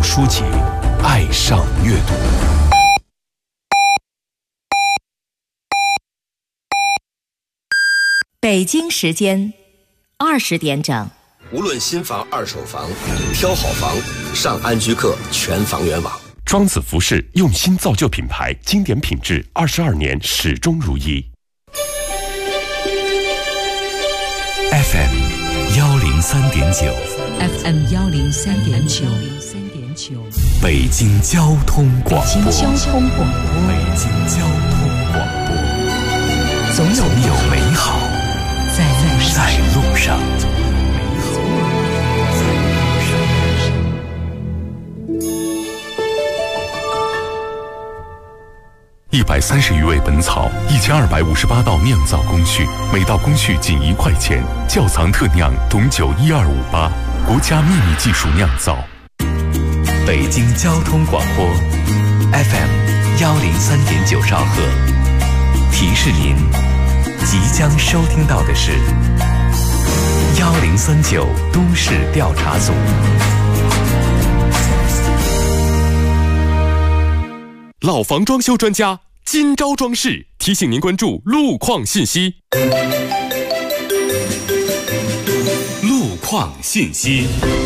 书籍，爱上阅读。 北京时间20点整。 无论新房、二手房，挑好房，上安居客全房源网。 庄子服饰用心造就品牌，经典品质，22年始终如一。 FM 103.9 FM 103.9 北京交通广播。 北京交通广播。 北京交通广播。总有美好在路上。130余味本草，1258道酿造工序，每道工序仅1块钱。窖藏特酿董酒1258，国家秘密技术酿造。北京交通广播 FM 103.9兆赫。提示您，即将收听到的是1039都市调查组。 老房装修专家今朝装饰提醒您关注路况信息。 路况信息。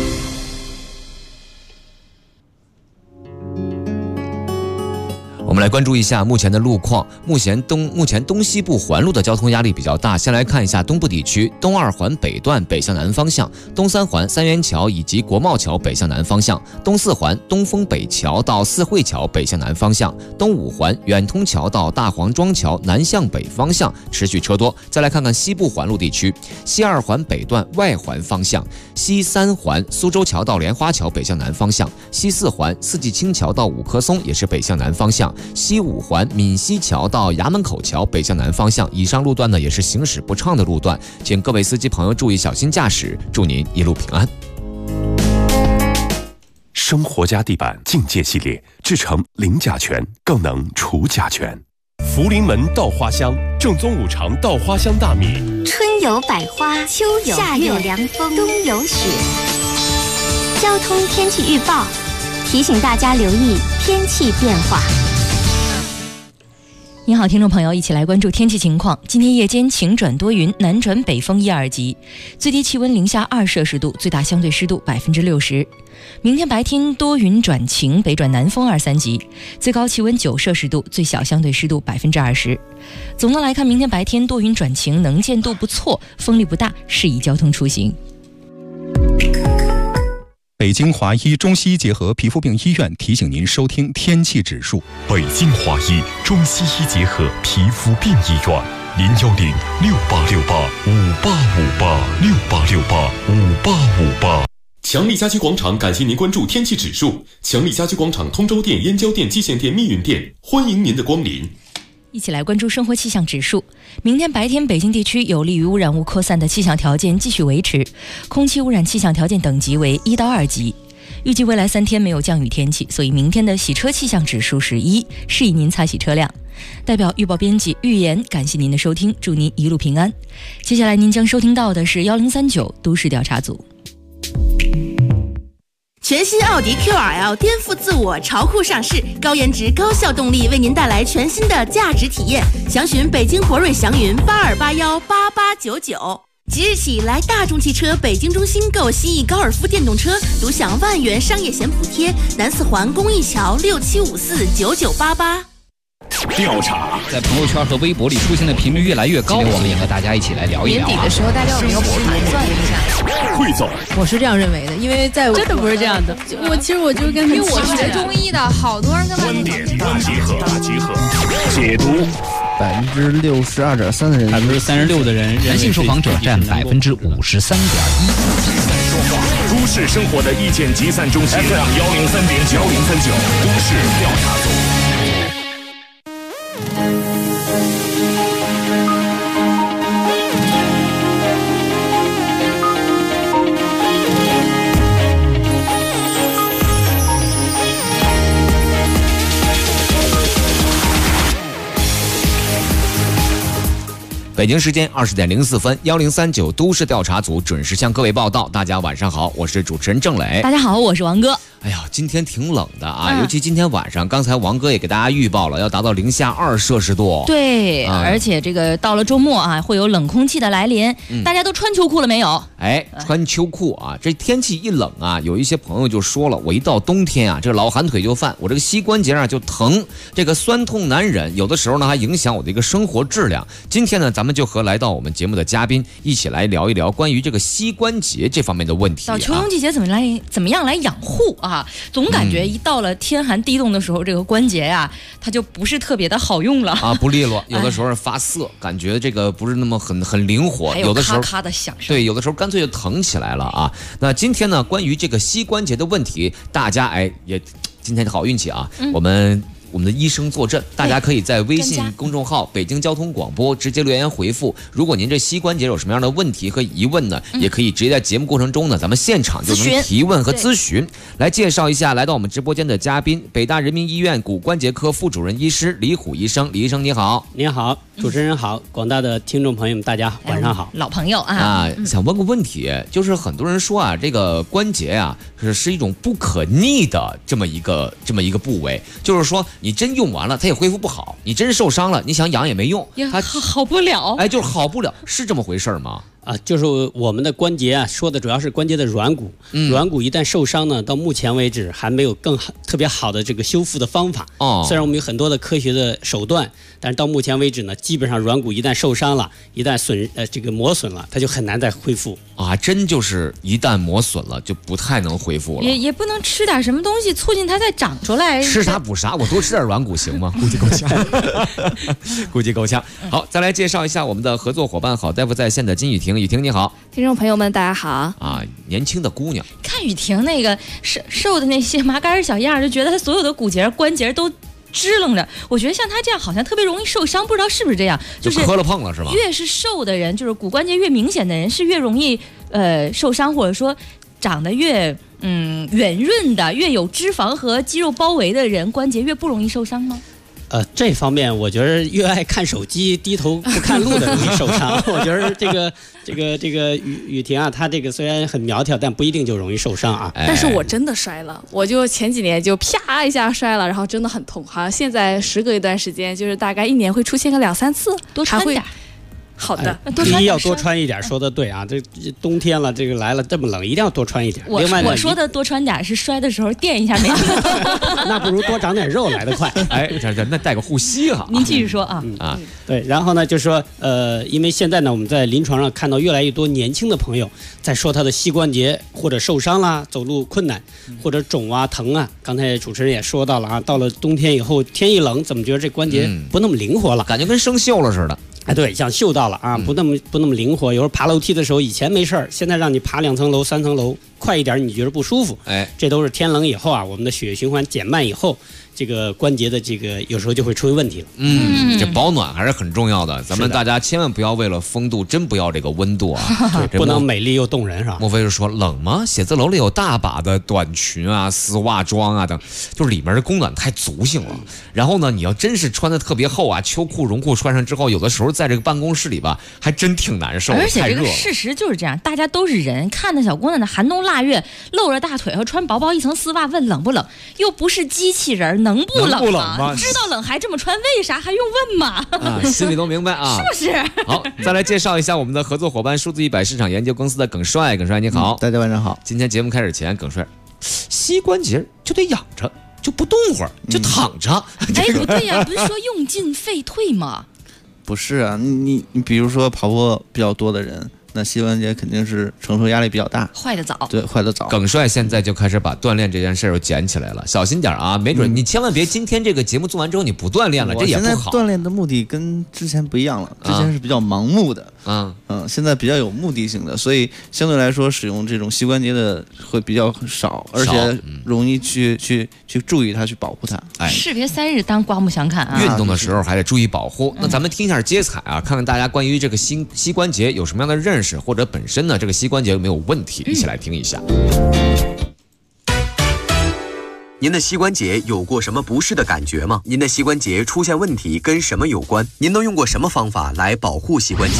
我们来关注一下目前的路况。目前东西部环路的交通压力比较大。先来看一下东部地区，东2环北段北向南方向，东3环三元桥以及国贸桥北向南方向，东4环东风北桥到四惠桥北向南方向，东5环远通桥到大黄庄桥南向北方向持续车多。再来看看西部环路地区，西2环北段外环方向，西3环苏州桥到莲花桥北向南方向，西4环四季青桥到五棵松也是北向南方向，西5环闽西桥到衙门口桥北向南方向。以上路段呢也是行驶不畅的路段，请各位司机朋友注意小心驾驶，祝您一路平安。 生活家地板境界系列，制成零甲醛，更能除甲醛。福临门稻花香，正宗5常稻花香大米。 春有百花，秋有夏有凉风，冬有雪。交通天气预报提醒大家留意天气变化。 你好，听众朋友，一起来关注天气情况。今天夜间晴转多云，南转北风1、2级，最低气温零下2摄氏度，最大相对湿度60%。明天白天多云转晴，北转南风2、3级，最高气温9摄氏度，最小相对湿度20%。总的来看，明天白天多云转晴，能见度不错，风力不大，适宜交通出行。 北京华医中西医结合皮肤病医院提醒您收听天气指数。 北京华医中西医结合皮肤病医院，0106868585858，688585858。 强力家居广场感谢您关注天气指数。强力家居广场通州店、燕郊店、蓟县店、密云店欢迎您的光临。 一起来关注生活气象指数。明天白天北京地区有利于污染物扩散的气象条件继续维持，空气污染气象条件等级为1到2级。预计未来3天没有降雨天气，所以明天的洗车气象指数是1，适宜您擦洗车辆。代表预报编辑预言感谢您的收听，祝您一路平安。接下来您将收听到的是1039都市调查组。 全新奥迪 Q2L 颠覆自我，潮酷上市，高颜值高效动力为您带来全新的价值体验。详询北京博瑞祥云82818899。即日起来大众汽车北京中心购新翼高尔夫电动车，独享万元商业险补贴。南4环公益桥67549988。 调查在朋友圈和微博里出现的频率越来越高，我们也和大家一起来聊一聊。 年底的时候，大家有没有盘算一下？ 汇总， 我是这样认为的，因为在我真的不是这样的。其实我就跟因为我学中医的，好多人跟观点大集合，解读。 62.3%的人 ，36%的人， 男性受访者占53.1%。 都市生活的意见集散中心 FM 103.9都市调查组。 北京时间20点04分，1039都市调查组准时向各位报道。大家晚上好，我是主持人郑磊。 大家好，我是王哥。 哎呀，今天挺冷的啊，尤其今天晚上，刚才王哥也给大家预报了，要达到零下2摄氏度。 对，而且这个到了周末啊，会有冷空气的来临，大家都穿秋裤了没有？ 哎，穿秋裤啊，这天气一冷啊，有一些朋友就说了，我一到冬天啊，这个老寒腿就犯，我这个膝关节啊就疼，这个酸痛难忍，有的时候呢还影响我的一个生活质量。今天呢，咱们就和来到我们节目的嘉宾一起来聊一聊关于这个膝关节这方面的问题。 到秋冬季节怎么样来养护啊？总感觉一到了天寒地冻的时候，这个关节呀，它就不是特别的好用了啊，不利落，有的时候发涩，感觉这个不是那么很灵活， 有的时候咔咔的响声， 对，有的时候干脆就疼起来了啊。那今天呢，关于这个膝关节的问题，大家也今天好运气啊，我们的医生坐镇，大家可以在微信公众号北京交通广播直接留言回复。如果您这膝关节有什么样的问题和疑问呢，也可以直接在节目过程中呢，咱们现场就能提问和咨询。来介绍一下来到我们直播间的嘉宾，北大人民医院骨关节科副主任医师李虎医生。李医生你好。 您好，主持人好，广大的听众朋友们大家晚上好。 老朋友啊， 想问个问题，就是很多人说啊，这个关节啊是一种不可逆的这么一个部位，就是说你真用完了它也恢复不好，你真受伤了你想养也没用， 它好不了， 哎，就是好不了，是这么回事吗？ 就是我们的关节啊，说的主要是关节的软骨，软骨一旦受伤呢，到目前为止还没有特别好的这个修复的方法。虽然我们有很多的科学的手段，但是到目前为止呢，基本上软骨一旦受伤了，一旦这个磨损了，它就很难再恢复啊！真就是一旦磨损了，就不太能恢复了。 也不能吃点什么东西促进它再长出来。 吃啥补啥，我多吃点软骨行吗？估计够呛，估计够呛。好，再来介绍一下我们的合作伙伴，好大夫在线的金雨婷。雨婷你好。 听众朋友们大家好啊！年轻的姑娘， 看雨婷那个瘦的那些麻杆小样，就觉得她所有的骨节关节都支棱着。我觉得像她这样好像特别容易受伤，不知道是不是这样？ 就是磕了碰了是吧？ 越是瘦的人，就是骨关节越明显的人，是越容易受伤，或者说长得越圆润的、越有脂肪和肌肉包围的人，关节越不容易受伤吗？ 这方面我觉得越爱看手机、低头不看路的容易受伤。我觉得这个雨婷啊，她这个虽然很苗条，但不一定就容易受伤啊。 但是我真的摔了，我就前几年就啪一下摔了，然后真的很痛。好像现在时隔一段时间，就是大概1年会出现个2-3次， 多穿点。 好的， 第一要多穿一点，说的对啊，这冬天了，这个来了这么冷，一定要多穿一点。另外我说的多穿点是摔的时候垫一下没事， 那不如多长点肉来得快。 哎，那带个护膝哈。 您继续说啊。 对，然后呢，就说因为现在呢，我们在临床上看到越来越多年轻的朋友在说他的膝关节或者受伤啦，走路困难，或者肿啊、疼啊。刚才主持人也说到了啊，到了冬天以后，天一冷，怎么觉得这关节不那么灵活了， 感觉跟生锈了似的。 哎，对，像锈到了啊，不那么灵活。有时候爬楼梯的时候，以前没事儿，现在让你爬2层楼、3层楼，快一点你觉得不舒服。 哎， 这都是天冷以后啊，我们的血液循环减慢以后，这个关节的这个有时候就会出现问题了。 这保暖还是很重要的，咱们大家千万不要为了风度，真不要这个温度啊， 不能美丽又动人是吧？ 莫非是说冷吗？写字楼里有大把的短裙啊、丝袜装啊等，就是里面的供暖太足性了。然后呢，你要真是穿的特别厚啊，秋裤、绒裤穿上之后，有的时候在这个办公室里吧，还真挺难受的， 而且这个事实就是这样，大家都是人，看那小姑娘的寒冬腊月露着大腿和穿薄薄一层丝袜，问冷不冷？又不是机器人，能不冷吗？知道冷还这么穿，为啥还用问吗？ 心里都明白啊， 是不是？ 好，再来介绍一下我们的合作伙伴数字100市场研究公司的耿帅。耿帅你好， 大家晚上好。 今天节目开始前，耿帅，膝关节就得养着，就不动会儿，就躺着。 哎，不对呀，不是说用进废退吗？ 不是啊，你比如说跑步比较多的人，那膝关节肯定是承受压力比较大， 坏得早。 对，坏得早。 耿帅现在就开始把锻炼这件事儿又捡起来了，小心点啊，没准你千万别今天这个节目做完之后你不锻炼了，这也不好。 现在锻炼的目的跟之前不一样了，之前是比较盲目的，现在比较有目的性的，所以相对来说使用这种膝关节的会比较少，而且容易去注意它，去保护它。 哎， 士别3日当刮目相看啊！ 运动的时候还得注意保护。那咱们听一下接彩啊，看看大家关于这个膝关节有什么样的认识，或者本身呢这个膝关节有没有问题，一起来听一下。 您的膝关节有过什么不适的感觉吗？您的膝关节出现问题跟什么有关？您都用过什么方法来保护膝关节？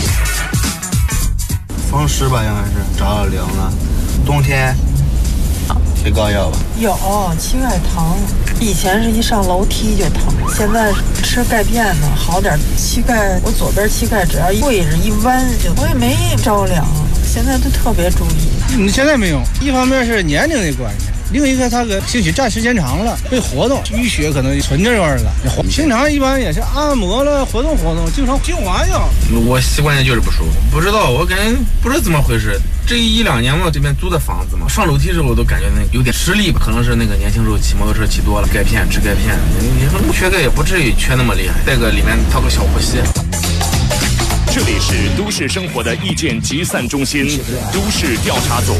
风湿吧，应该是着了凉了。冬天贴膏药吧。 有膝盖疼，以前是一上楼梯就疼，现在吃钙片呢好点。膝盖我左边膝盖只要跪着一弯就，我也没着凉，现在都特别注意。 现在没有，一方面是年龄的关系。另一个，他个兴许站时间长了，会活动，淤血可能存这味儿了。平常一般也是按摩了，活动活动，经常精华药。 我膝关节就是不舒服，不知道，我感觉不知道怎么回事。这1、2年嘛，这边租的房子嘛，上楼梯时候我都感觉那有点吃力，可能是那个年轻时候骑摩托车骑多了，钙片吃钙片，你说缺钙也不至于缺那么厉害，带个里面套个小呼吸。 这里是都市生活的意见集散中心，都市调查组。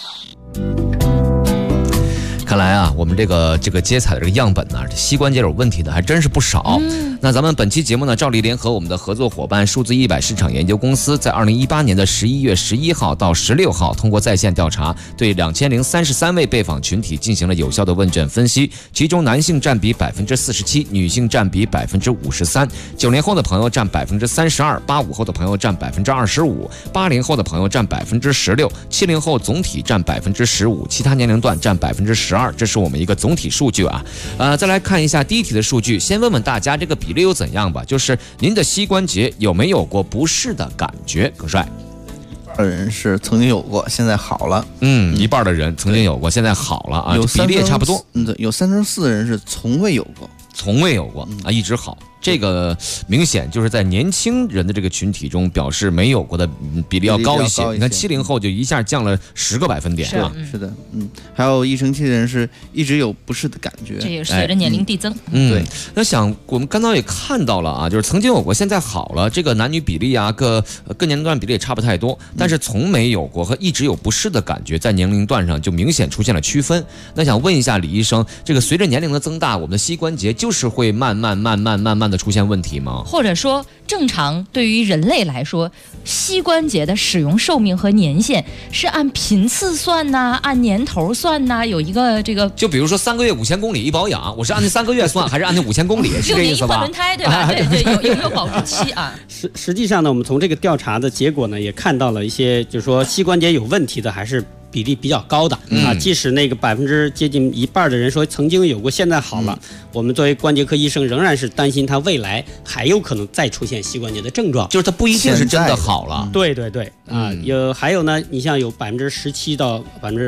看来啊，我们这个接采的这个样本呢，膝关节有问题的还真是不少。那咱们本期节目呢，照例联合我们的合作伙伴数字100市场研究公司，在2018年的11月11号到16号，通过在线调查，对2033位被访群体进行了有效的问卷分析，其中男性占比47%，女性占比53%，90后的朋友占32%，85后的朋友占25%，80后的朋友占16%，70后总体占15%，其他年龄段占12%。这是我们一个总体数据啊。再来看一下第一题的数据，先问问大家这个比例又怎样吧？就是您的膝关节有没有过不适的感觉？耿帅， 人是曾经有过，现在好了。 一半的人曾经有过，现在好了啊， 有比例也差不多。 对，有3/4的人是从未有过， 啊，一直好。这个明显就是在年轻人的这个群体中表示没有过的比例要高一些。你看70后就一下降了10个百分点啊。 是的，还有易生气的人是一直有不适的感觉， 这也随着年龄递增。 对。那想我们刚刚也看到了啊，就是曾经有过，现在好了，这个男女比例啊，各年龄段比例也差不太多，但是从没有过和一直有不适的感觉，在年龄段上就明显出现了区分。那想问一下李医生，这个随着年龄的增大，我们的膝关节就是会慢慢的出现问题吗？ 或者说正常对于人类来说，膝关节的使用寿命和年限是按频次算呢，按年头算呢？有一个这个， 就比如说3个月5000公里一保养，我是按那3个月算，还是按那5000公里？是这意思吧？ 6年一换轮胎，对吧？对，有没有保质期啊？ 实际上呢，我们从这个调查的结果呢，也看到了一些，就是说膝关节有问题的还是比例比较高的啊。即使那个接近1半的人说曾经有过，现在好了，我们作为关节科医生仍然是担心他未来还有可能再出现膝关节的症状， 就是他不一定是真的好了。 对啊，还有呢，你像有17%到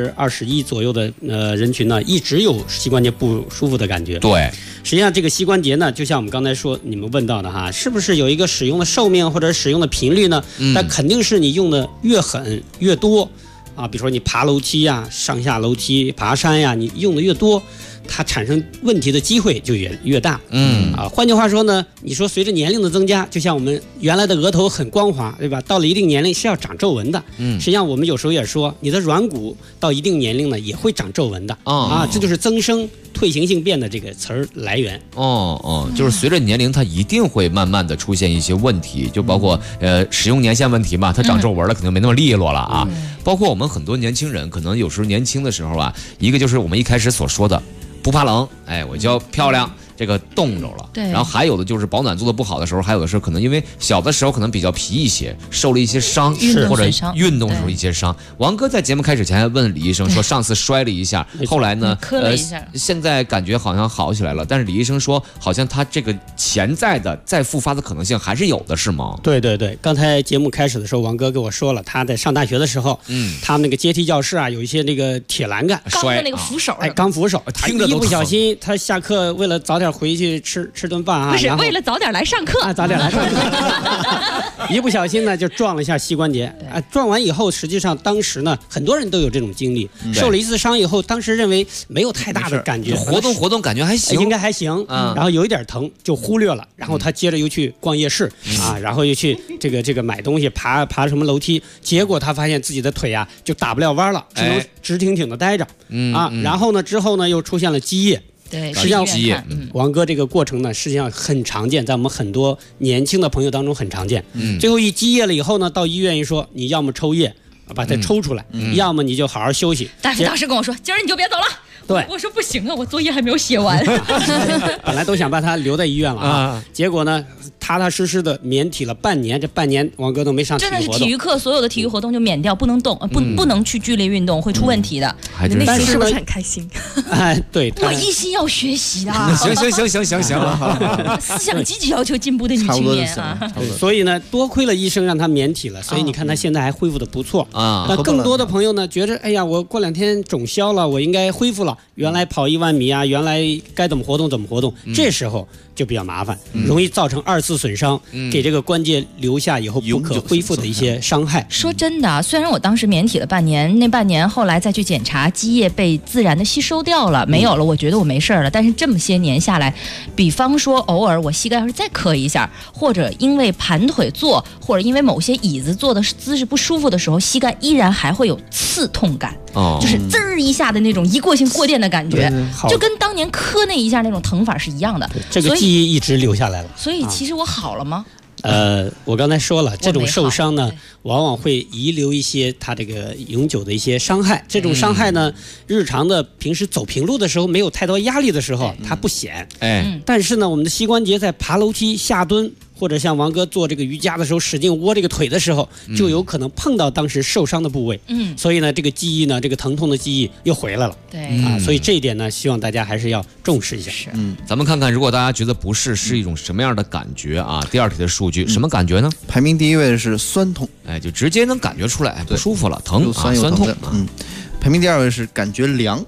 21%左右的人群呢，一直有膝关节不舒服的感觉。 对， 实际上这个膝关节呢，就像我们刚才说你们问到的哈，是不是有一个使用的寿命或者使用的频率呢？但肯定是你用的越狠越多。啊，比如说你爬楼梯呀、上下楼梯、爬山呀，你用的越多，它产生问题的机会就越大。换句话说呢，你说随着年龄的增加，就像我们原来的额头很光滑，对吧？到了一定年龄是要长皱纹的。实际上我们有时候也说，你的软骨到一定年龄呢也会长皱纹的。这就是增生退行性变的这个词儿来源。 就是随着年龄，它一定会慢慢的出现一些问题，就包括使用年限问题嘛，它长皱纹了，肯定没那么利落了啊。包括我们很多年轻人，可能有时候年轻的时候啊，一个就是我们一开始所说的不怕冷，我就要漂亮。这个冻着了， 对， 然后还有的就是保暖做的不好的时候，还有的是可能因为小的时候可能比较皮一些，受了一些伤，或者运动时候一些伤。王哥在节目开始前还问李医生说，上次摔了一下，后来呢， 磕了一下， 现在感觉好像好起来了，但是李医生说，好像他这个潜在的再复发的可能性还是有的，是吗？ 对，刚才节目开始的时候，王哥跟我说了，他在上大学的时候，他们那个阶梯教室啊，有一些那个铁栏杆， 钢的那个扶手， 钢扶手，听着都一不小心，他下课为了早点回去吃顿饭啊， 不是为了早点来上课啊，早点来上课，一不小心呢就撞了一下膝关节啊。撞完以后，实际上当时呢，很多人都有这种经历，受了一次伤以后，当时认为没有太大的感觉， 活动感觉还行， 应该还行，然后有一点疼就忽略了，然后他接着又去逛夜市啊，然后又去这个买东西，爬什么楼梯，结果他发现自己的腿啊就打不了弯了，只能直挺挺的待着啊。然后呢之后呢又出现了积液。 对， 实际上王哥这个过程呢，实际上很常见，在我们很多年轻的朋友当中很常见。最后一积液了以后呢，到医院一说，你要么抽液把它抽出来，要么你就好好休息。 大夫当时跟我说，今儿你就别走了， 对， 我说不行啊，我作业还没有写完。 本来都想把他留在医院了啊，结果呢，踏踏实实的免体了半年，这半年王哥都没上体育活动。 真的是体育课所有的体育活动就免掉，不能动，不能去剧烈运动，会出问题的。 你内心是不是很开心？ 哎，对， 我一心要学习的。 行了， 思想积极要求进步的女青年啊。 所以呢，多亏了医生让他免体了，所以你看他现在还恢复的不错啊。那更多的朋友呢，觉得哎呀，我过2天肿消了，我应该恢复了。原来跑1万米啊，原来该怎么活动怎么活动，这时候就比较麻烦，容易造成2次损伤，给这个关节留下以后不可恢复的一些伤害。 说真的，虽然我当时免体了半年，那半年后来再去检查，积液被自然的吸收掉了，没有了，我觉得我没事了。但是这么些年下来，比方说偶尔我膝盖要是再磕一下，或者因为盘腿坐，或者因为某些椅子坐的姿势不舒服的时候，膝盖依然还会有刺痛感，就是滋儿一下的那种一过性过电的感觉，就跟当年磕那一下那种疼法是一样的。 这个记忆一直留下来了。 所以其实我好了吗？ 我刚才说了，这种受伤呢，往往会遗留一些它这个永久的一些伤害。这种伤害呢，日常的平时走平路的时候，没有太多压力的时候，它不显。但是呢，我们的膝关节在爬楼梯、下蹲，或者像王哥做这个瑜伽的时候，使劲窝这个腿的时候，就有可能碰到当时受伤的部位。所以呢，这个记忆呢，这个疼痛的记忆又回来了。 对啊，所以这一点呢，希望大家还是要重视一下。 咱们看看，如果大家觉得不适，是一种什么样的感觉啊？第2题的数据，什么感觉呢？ 排名第1位的是酸痛， 就直接能感觉出来，不舒服了，疼啊，酸痛。 排名第2位是感觉凉，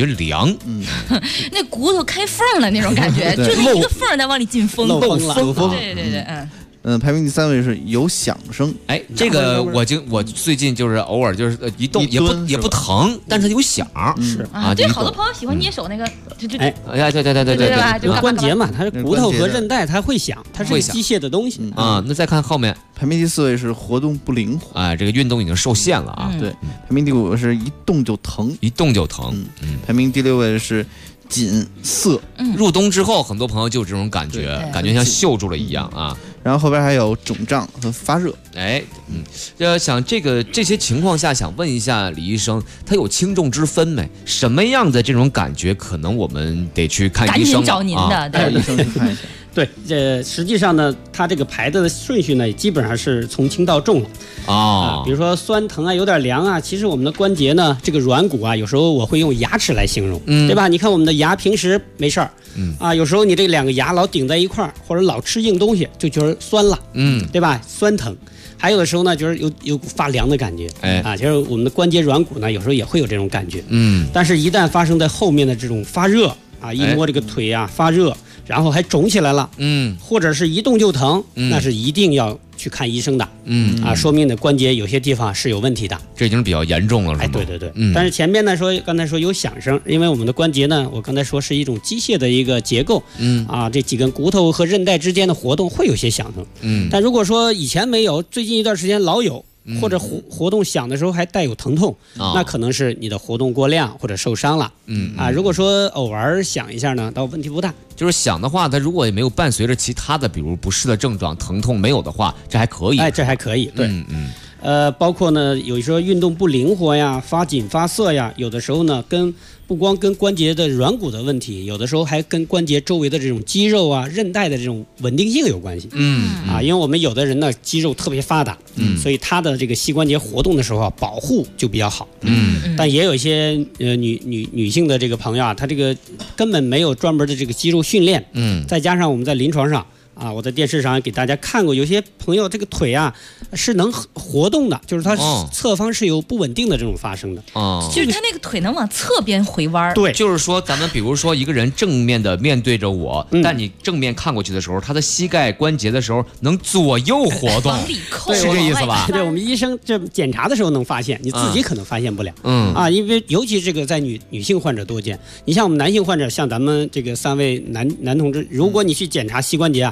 那骨头开缝了那种感觉，就那一个缝在往里进风， 漏风了。 对， 排名第3位是有响声。 这个我最近就是偶尔就是一动也不疼，但是有响。 是啊，对，好多朋友喜欢捏手那个， 对吧？就关节嘛，它是骨头和韧带，它会响，它是机械的东西啊。那再看后面， 排名第4位是活动不灵活， 这个运动已经受限了啊。 对，排名第5位是一动就疼，排名第6位是紧涩。 入冬之后，很多朋友就有这种感觉，感觉像锈住了一样啊。 然后后边还有肿胀和发热。 想这些情况下，想问一下李医生，他有轻重之分没？什么样的这种感觉，可能我们得去看医生， 赶紧找您的， 带医生去看一下。 对，实际上呢，它这个排的顺序呢，基本上是从轻到重了。比如说酸疼啊，有点凉啊，其实我们的关节呢，这个软骨啊，有时候我会用牙齿来形容，对吧？你看我们的牙平时没事儿，有时候你这2个牙老顶在一块儿，或者老吃硬东西，就觉得酸了，对吧？酸疼。还有的时候呢，就是有股发凉的感觉，其实我们的关节软骨呢，有时候也会有这种感觉，但是一旦发生在后面的这种发热啊，一摸这个腿啊发热，然后还肿起来了，或者是一动就疼，那是一定要去看医生的，说明你的关节有些地方是有问题的， 这已经比较严重了，是吗？ 对，但是前面呢刚才说有响声，因为我们的关节呢，我刚才说是一种机械的一个结构，这几根骨头和韧带之间的活动会有些响声，但如果说以前没有，最近一段时间老有。或者活动响的时候还带有疼痛，那可能是你的活动过量或者受伤了。如果说偶尔响一下呢，倒问题不大。 就是响的话，它如果也没有伴随着其他的，比如不适的症状、疼痛没有的话，这还可以。 这还可以。对，包括呢，有时候运动不灵活呀、发紧发涩呀，有的时候呢，不光跟关节的软骨的问题，有的时候还跟关节周围的这种肌肉啊、韧带的这种稳定性有关系。因为我们有的人呢肌肉特别发达，所以他的这个膝关节活动的时候啊，保护就比较好。但也有一些女性的这个朋友啊，她这个根本没有专门的这个肌肉训练。再加上我们在临床上。我在电视上给大家看过，有些朋友这个腿啊是能活动的，就是他侧方是有不稳定的这种发生的， 就是他那个腿能往侧边回弯。 对，就是说咱们比如说一个人正面的面对着我，但你正面看过去的时候，他的膝盖关节的时候能左右活动，是这意思吧？ 对，我们医生这检查的时候能发现，你自己可能发现不了。因为尤其这个在女性患者多见，你像我们男性患者，像咱们这个3位男同志，如果你去检查膝关节啊。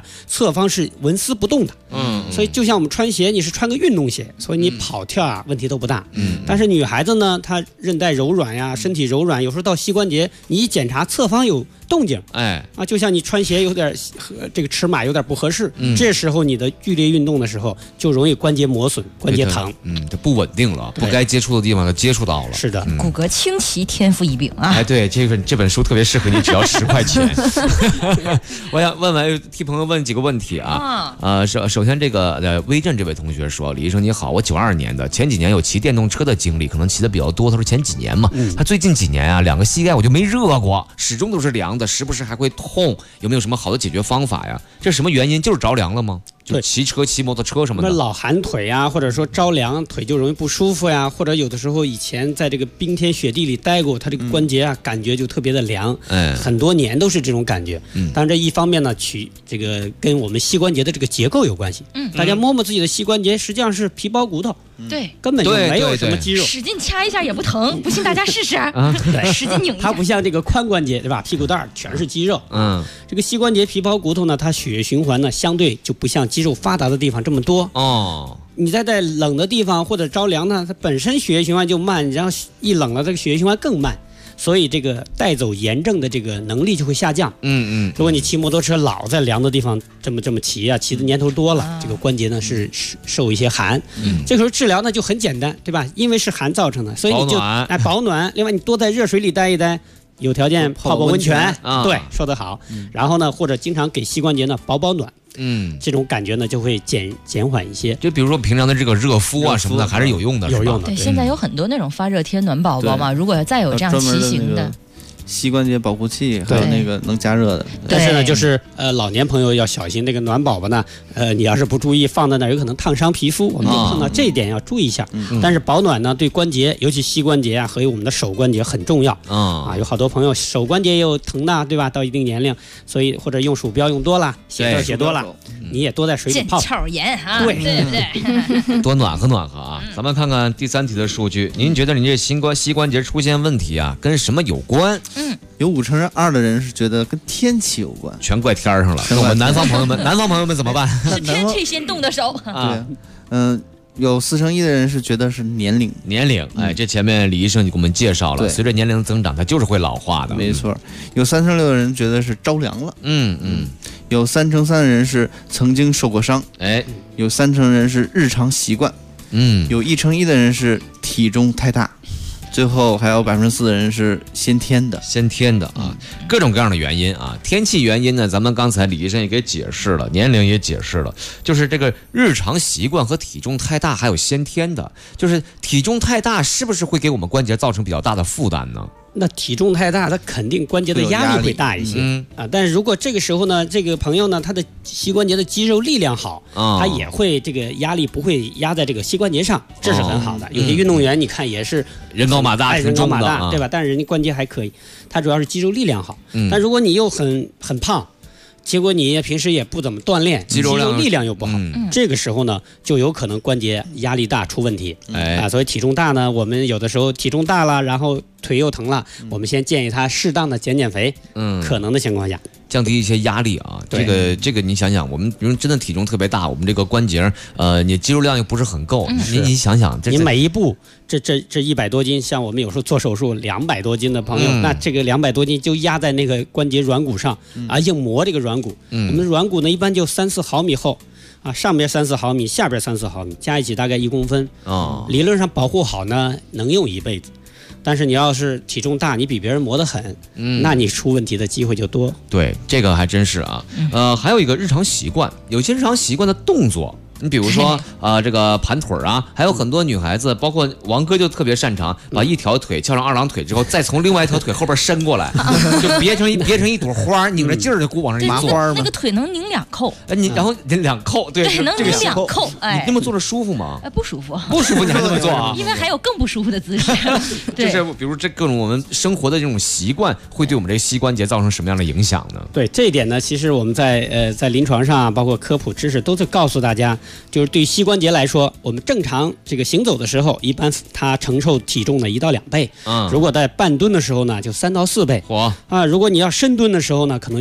侧方是纹丝不动的。所以就像我们穿鞋，你是穿个运动鞋，所以你跑跳啊问题都不大。但是女孩子呢，她韧带柔软呀，身体柔软，有时候到膝关节，你一检查侧方有动静，就像你穿鞋有点这个尺码有点不合适，这时候你的剧烈运动的时候就容易关节磨损、关节疼， 这不稳定了，不该接触的地方就接触到了。 是的， 骨骼清奇，天赋异禀啊！ 对，这本书特别适合你，只要10块钱。我想替朋友问几个问题啊。首先这个威震这位同学说，李医生你好，我92年的，前几年有骑电动车的经历，可能骑的比较多。他说前几年嘛，他最近几年啊，2个膝盖我就没热过，始终都是凉的，时不时还会痛，有没有什么好的解决方法呀？这是什么原因？就是着凉了吗？就骑车、骑摩托车什么的， 老寒腿呀，或者说着凉腿就容易不舒服呀，或者有的时候以前在这个冰天雪地里待过，他这个关节啊感觉就特别的凉，很多年都是这种感觉。当然这一方面呢，这个跟我们膝关节的这个结构有关系。大家摸摸自己的膝关节，实际上是皮包骨头， 对， 根本就没有什么肌肉， 使劲掐一下也不疼，不信大家试试。对，使劲拧一下。 它不像这个髋关节，对吧？屁股蛋儿全是肌肉。这个膝关节皮包骨头呢，它血液循环呢相对就不像肌肉发达的地方这么多。你在冷的地方或者着凉呢，它本身血液循环就慢，然后一冷了，这个血液循环更慢。所以这个带走炎症的这个能力就会下降。如果你骑摩托车老在凉的地方这么骑啊，骑的年头多了，这个关节呢是受一些寒。这个时候治疗呢就很简单，对吧？因为是寒造成的，所以你就保暖。另外你多在热水里待一待，有条件泡温泉。对，说得好。然后呢，或者经常给膝关节呢保暖。这种感觉呢就会减缓一些。 就比如说平常的这个热敷啊什么的，还是有用的， 有用的。 对，现在有很多那种发热贴暖宝宝嘛，如果再有这样骑行的。 膝关节保护器，还有那个能加热的。 但是呢，就是老年朋友要小心，那个暖宝宝呢，你要是不注意放在那儿，有可能烫伤皮肤。我们就碰到这一点要注意一下。但是保暖呢，对关节，尤其膝关节啊和我们的手关节很重要。有好多朋友手关节也有疼的，对吧？到一定年龄，所以或者用鼠标用多了，写字写多了，你也多在水里泡。 腱鞘炎啊， 对不对？ 多暖和啊！咱们看看第3题的数据，您觉得您这膝关节出现问题啊，跟什么有关？ 有2%的人是觉得跟天气有关， 全怪天上了。那我们南方朋友们怎么办？ 是天气先动的手啊。有41%的人是觉得是年龄。 这前面李医生就给我们介绍了，随着年龄的增长，它就是会老化的。 没错。有36%的人觉得是着凉了。有3%的人是曾经受过伤。有3%的人是日常习惯。有1%的人是体重太大。最后还有4%的人是先天的啊，各种各样的原因啊。天气原因呢，咱们刚才李医生也给解释了，年龄也解释了，就是这个日常习惯和体重太大，还有先天的，就是体重太大是不是会给我们关节造成比较大的负担呢？ 那体重太大，它肯定关节的压力会大一些但是如果这个时候呢，这个朋友呢，他的膝关节的肌肉力量好，他也会这个压力不会压在这个膝关节上，这是很好的。有些运动员你看也是人高马大， 对吧？但是人家关节还可以，他主要是肌肉力量好。但如果你又很胖，结果你平时也不怎么锻炼，肌肉力量又不好，这个时候呢，就有可能关节压力大出问题。所以体重大呢，我们有的时候体重大了，然后腿又疼了，我们先建议他适当的减肥，可能的情况下降低一些压力啊。这个你想想，我们比如真的体重特别大，我们这个关节你肌肉量又不是很够，你想想， 你每一步这100多斤，像我们有时候做手术200多斤的朋友，那这个200多斤就压在那个关节软骨上硬磨这个软骨。我们的软骨呢一般就3-4毫米厚上边3-4毫米，下边3-4毫米，加一起大概1公分。理论上保护好呢，能用一辈子。但是你要是体重大，你比别人磨得很，那你出问题的机会就多。 对，这个还真是啊。还有一个日常习惯，有些日常习惯的动作。你比如说这个盘腿啊，还有很多女孩子，包括王哥就特别擅长把一条腿翘上2郎腿之后，再从另外一条腿后边伸过来，就别成一朵花，拧着劲儿就往上一麻花嘛。 那个腿能拧2扣， 然后拧2扣，对， 能拧2扣。 你那么做着舒服吗？ 不舒服， 你还这么做啊？ 因为还有更不舒服的姿势。 就是比如这各种我们生活的这种习惯，会对我们这膝关节造成什么样的影响呢？ 对这一点呢，其实我们在临床上包括科普知识都在告诉大家，就是对膝关节来说，我们正常这个行走的时候，一般它承受体重的1到2倍。如果在半蹲的时候呢，就3到4倍。如果你要深蹲的时候呢，可能就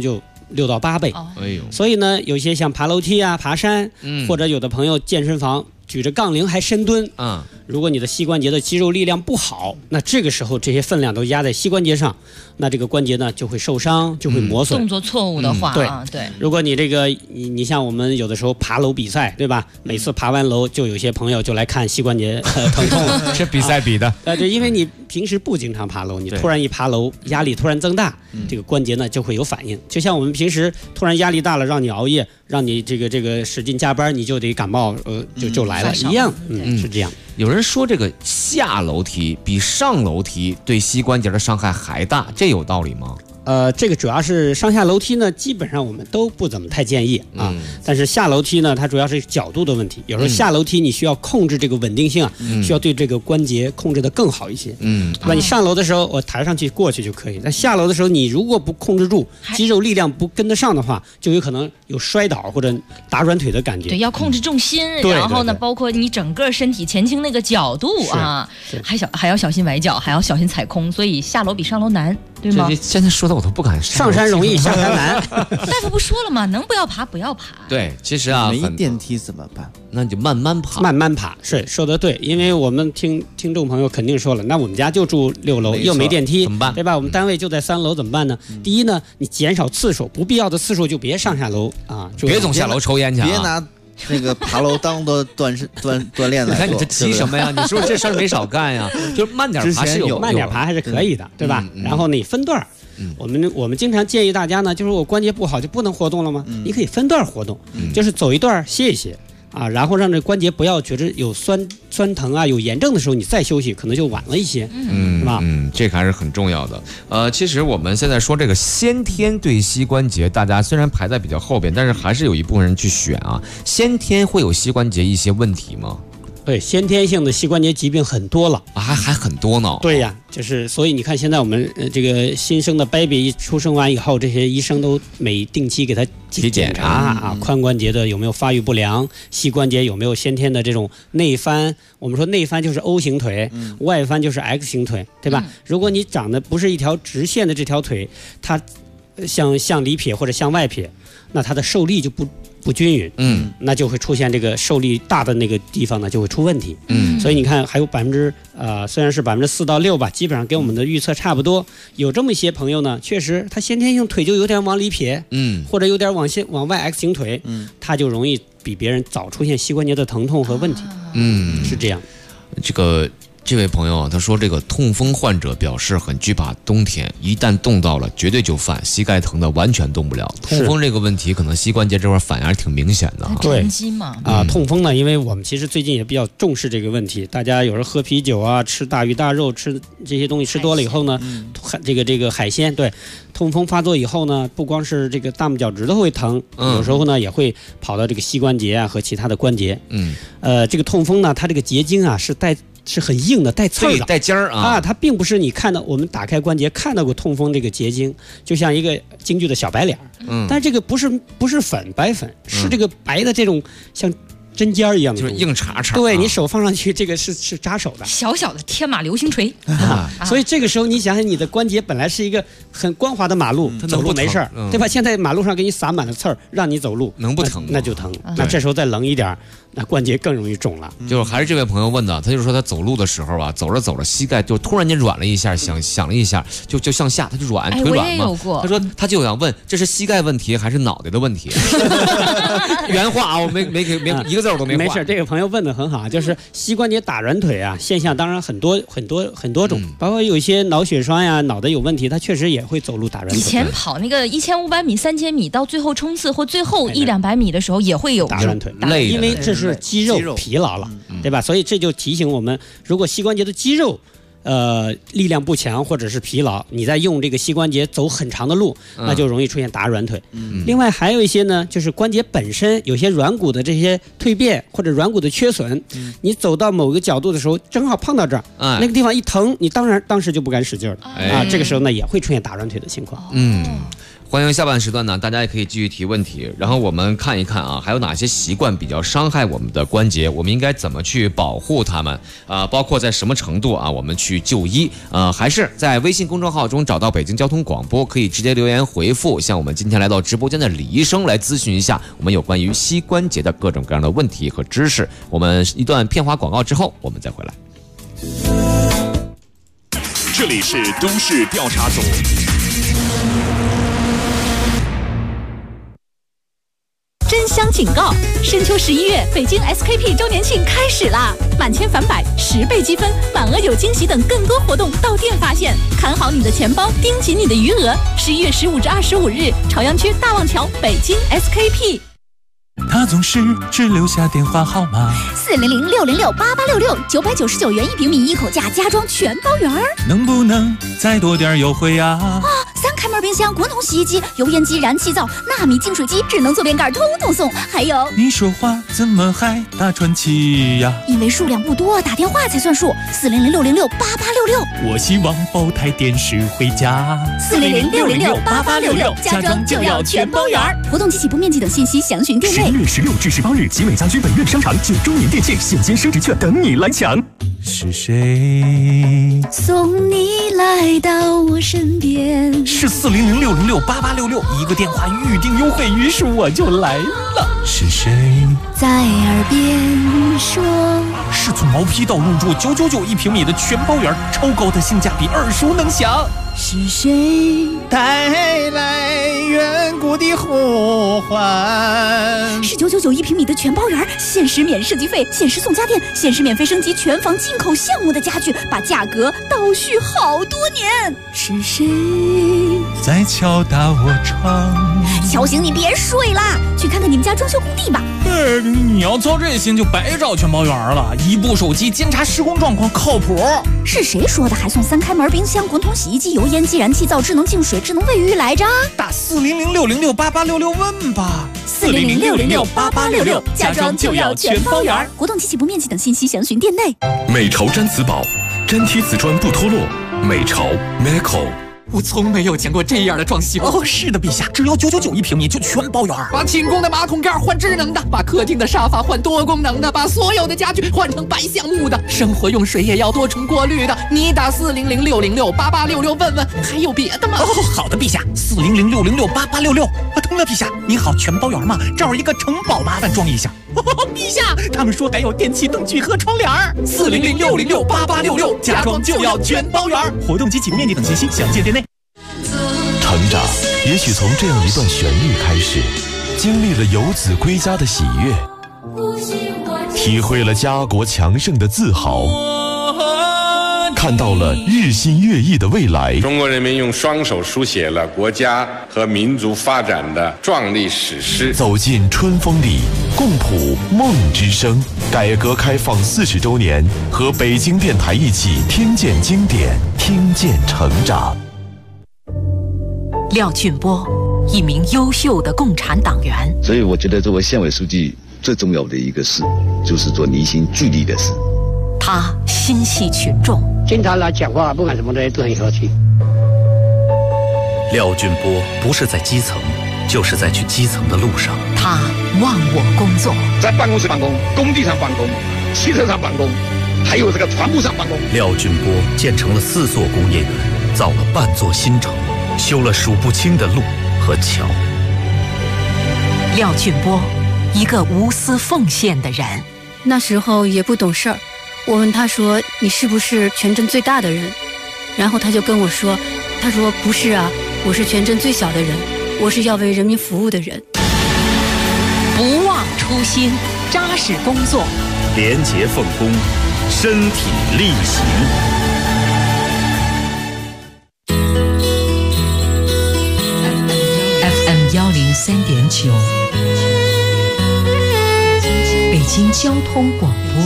6到8倍。 哎呦， 所以呢，有些像爬楼梯啊、爬山，或者有的朋友健身房举着杠铃还深蹲，如果你的膝关节的肌肉力量不好，那这个时候这些分量都压在膝关节上，那这个关节呢就会受伤，就会磨损。 动作错误的话，对。 如果你这个你像我们有的时候爬楼比赛，对吧？每次爬完楼，就有些朋友就来看膝关节疼痛了。 是比赛比的。 对，因为你平时不经常爬楼，你突然一爬楼，压力突然增大，这个关节呢就会有反应。就像我们平时突然压力大了，让你熬夜，让你这个使劲加班，你就得感冒，就来了一样。是这样。 有人说这个下楼梯比上楼梯对膝关节的伤害还大，这有道理吗？ 这个主要是上下楼梯呢，基本上我们都不怎么太建议啊。但是下楼梯呢，它主要是角度的问题。有时候下楼梯你需要控制这个稳定性啊，需要对这个关节控制的更好一些。对吧？你上楼的时候我抬上去过去就可以，但下楼的时候你如果不控制住，肌肉力量不跟得上的话，就有可能有摔倒或者打软腿的感觉。 对，要控制重心，然后呢，包括你整个身体前倾那个角度啊，还要小心崴脚，还要小心踩空，所以下楼比上楼难，对吗？ 现在说的我都不敢上山容易下山难。 大夫不说了吗？能不要爬不要爬。 对，其实啊， 没电梯怎么办？ 那你就慢慢爬。 慢慢爬，是说的对。因为我们听众朋友肯定说了，那我们家就住6楼，又没电梯， 怎么办？ 对吧？我们单位就在3楼，怎么办呢？第一呢，你减少次数，不必要的次数就别上下楼啊， 别总下楼抽烟去， 别拿那个爬楼当做锻炼来做。 你看你这急什么呀？你说这事儿没少干呀，就是慢点爬是慢点爬还是可以的，对吧？然后你分段。我们经常建议大家呢，就是我关节不好就不能活动了吗？你可以分段活动，就是走一段歇一歇啊，然后让这关节不要觉着有酸疼啊、有炎症的时候，你再休息可能就晚了一些，是吧？ 这个还是很重要的。其实我们现在说这个先天对膝关节，大家虽然排在比较后边，但是还是有一部分人去选啊。先天会有膝关节一些问题吗？ 对，先天性的膝关节疾病很多了啊，还很多呢。 对呀，就是所以你看，现在我们这个新生的 baby 一出生完以后，这些医生都每定期给他检查啊，髋关节的有没有发育不良，膝关节有没有先天的这种内翻。我们说内翻就是 O 型腿，外翻就是 X 型腿，对吧？如果你长得不是一条直线的这条腿，它向里撇或者向外撇，那它的受力就不均匀，那就会出现这个受力大的那个地方呢就会出问题，所以你看还有虽然是4%到6%吧，基本上跟我们的预测差不多。有这么一些朋友呢，确实他先天性腿就有点往里撇，或者有点往外 X 型腿，他就容易比别人早出现膝关节的疼痛和问题，是这样。 这位朋友他说，这个痛风患者表示很惧怕冬天，一旦冻到了绝对就犯，膝盖疼的完全动不了。痛风这个问题可能膝关节这块反应还是挺明显的。 对痛风呢，因为我们其实最近也比较重视这个问题，大家有时候喝啤酒啊，吃大鱼大肉，吃这些东西吃多了以后呢，这个海鲜，对，痛风发作以后呢，不光是这个大拇脚趾头会疼，有时候呢也会跑到这个膝关节啊和其他的关节。这个痛风呢，它这个结晶啊是很硬的，带刺儿的， 带尖儿啊！ 它并不是你看到我们打开关节看到过痛风这个结晶，就像一个京剧的小白脸。但这个不是白粉，是这个白的这种像针尖一样的， 就是硬茬茬。 对，你手放上去，这个是扎手的， 小小的天马流星锤所以这个时候你想想，你的关节本来是一个很光滑的马路，走路没事儿，对吧？现在马路上给你撒满了刺儿，让你走路， 能不疼？ 那就疼。那这时候再冷一点，那关节更容易肿了。 就是还是这位朋友问的，他就是说他走路的时候啊，走着走着膝盖就突然间软了一下，想了一下，就向下，他就软，腿软嘛。他说他就想问，这是膝盖问题还是脑袋的问题？原话啊，我没一个字我都没换。 没事，这个朋友问的很好，就是膝关节打软腿啊，现象当然很多种，包括有一些脑血栓呀、脑袋有问题，他确实也会走路打软腿。 以前跑那个1500米、3000米，到最后冲刺或最后100-200米的时候，也会有打软腿，因为这是肌肉疲劳了，对吧？所以这就提醒我们，如果膝关节的肌肉力量不强或者是疲劳，你在用这个膝关节走很长的路，那就容易出现打软腿。另外还有一些呢，就是关节本身有些软骨的这些蜕变或者软骨的缺损，你走到某个角度的时候，正好碰到这儿，那个地方一疼，你当时就不敢使劲了啊，这个时候呢也会出现打软腿的情况。 欢迎下半时段呢，大家也可以继续提问题，然后我们看一看啊，还有哪些习惯比较伤害我们的关节，我们应该怎么去保护它们啊？包括在什么程度啊，我们去去就医。还是在微信公众号中找到北京交通广播，可以直接留言回复，向我们今天来到直播间的李医生来咨询一下我们有关于膝关节的各种各样的问题和知识。我们一段片花广告之后，我们再回来。 这里是都市调查组。 真香警告！深秋11月，北京 SKP 周年庆开始啦！满千返百，10倍积分，满额有惊喜等更多活动，到店发现。看好你的钱包，盯紧你的余额。11月15至25日，朝阳区大望桥，北京 SKP。 他总是只留下电话号码 400-606-8866，999元1平米，一口价，家装全包圆儿。 能不能再多点优惠啊 ？3开门冰箱、滚筒洗衣机、油烟机、燃气灶、纳米净水机、智能坐便盖，通通送。还有， 你说话怎么还大喘气呀？ 因为数量不多，打电话才算数。400-606-8866。 我希望包台电视回家。 400-606-8866，家装就要全包圆儿。活动及起步面积等信息详询店内。 11月16至18日，集美家居本院商场9周年店庆现金升值券等你来抢。 是谁送你来到我身边？ 是400-606-8866，一个电话预定优惠，于是我就来了。是谁在耳边说？ 是从毛坯到入住9991平米的全包圆，超高的性价比，耳熟能详。 是谁带来远古的呼唤？ 是9991平米的全包圆，限时免设计费，限时送家电，限时免费升级全房进口项目的家具，把价格倒叙好多年。是谁在敲打我窗？ 敲醒你别睡啦，去看看你们家装修工地吧。 你要操这心就白找全包圆了，一部手机监察施工状况靠谱。 是谁说的还送3开门冰箱、滚筒洗衣机、油烟机、燃气灶、智能净水、智能卫浴来着？ 打400-606-8866问吧。 400-606-8866，家装就要全包圆。活动及起步面积等信息详询店内。 美潮毡瓷宝，粘贴瓷砖不脱落。美潮 Meco。 我从没有见过这样的装修哦！是的，陛下，只要9991平米就全包圆。把寝宫的马桶盖换智能的，把客厅的沙发换多功能的，把所有的家具换成白橡木的，生活用水也要多重过滤的。你打400-606-8866问问，还有别的吗？哦，好的，陛下，400-606-8866。疼了，陛下，你好，全包圆吗？这儿一个城堡，麻烦装一下。陛下，他们说还有电器灯具和窗帘。400-606-8866，家装就要全包圆。活动及起步面积等信息详见店内。 成长也许从这样一段旋律开始，经历了游子归家的喜悦，体会了家国强盛的自豪，看到了日新月异的未来。 中国人民用双手书写了国家和民族发展的壮丽史诗。 走进春风里，共谱梦之声。改革开放40周年，和北京电台一起听见经典，听见成长。 廖俊波，一名优秀的共产党员。 所以我觉得作为县委书记最重要的一个事，就是做凝心聚力的事。 他心系群众， 经常来讲话，不管什么东西都很和气。 廖俊波不是在基层，就是在去基层的路上。 他忘我工作， 在办公室办公，工地上办公，汽车上办公，还有这个船坞上办公。 廖俊波建成了4座工业园，造了半座新城，修了数不清的路和桥。 廖俊波，一个无私奉献的人。 那时候也不懂事儿，我问他说：“你是不是全镇最大的人？”然后他就跟我说：“他说不是啊，我是全镇最小的人，我是要为人民服务的人。” 不忘初心，扎实工作， 廉洁奉公，身体力行。 FM103.9，北京交通广播，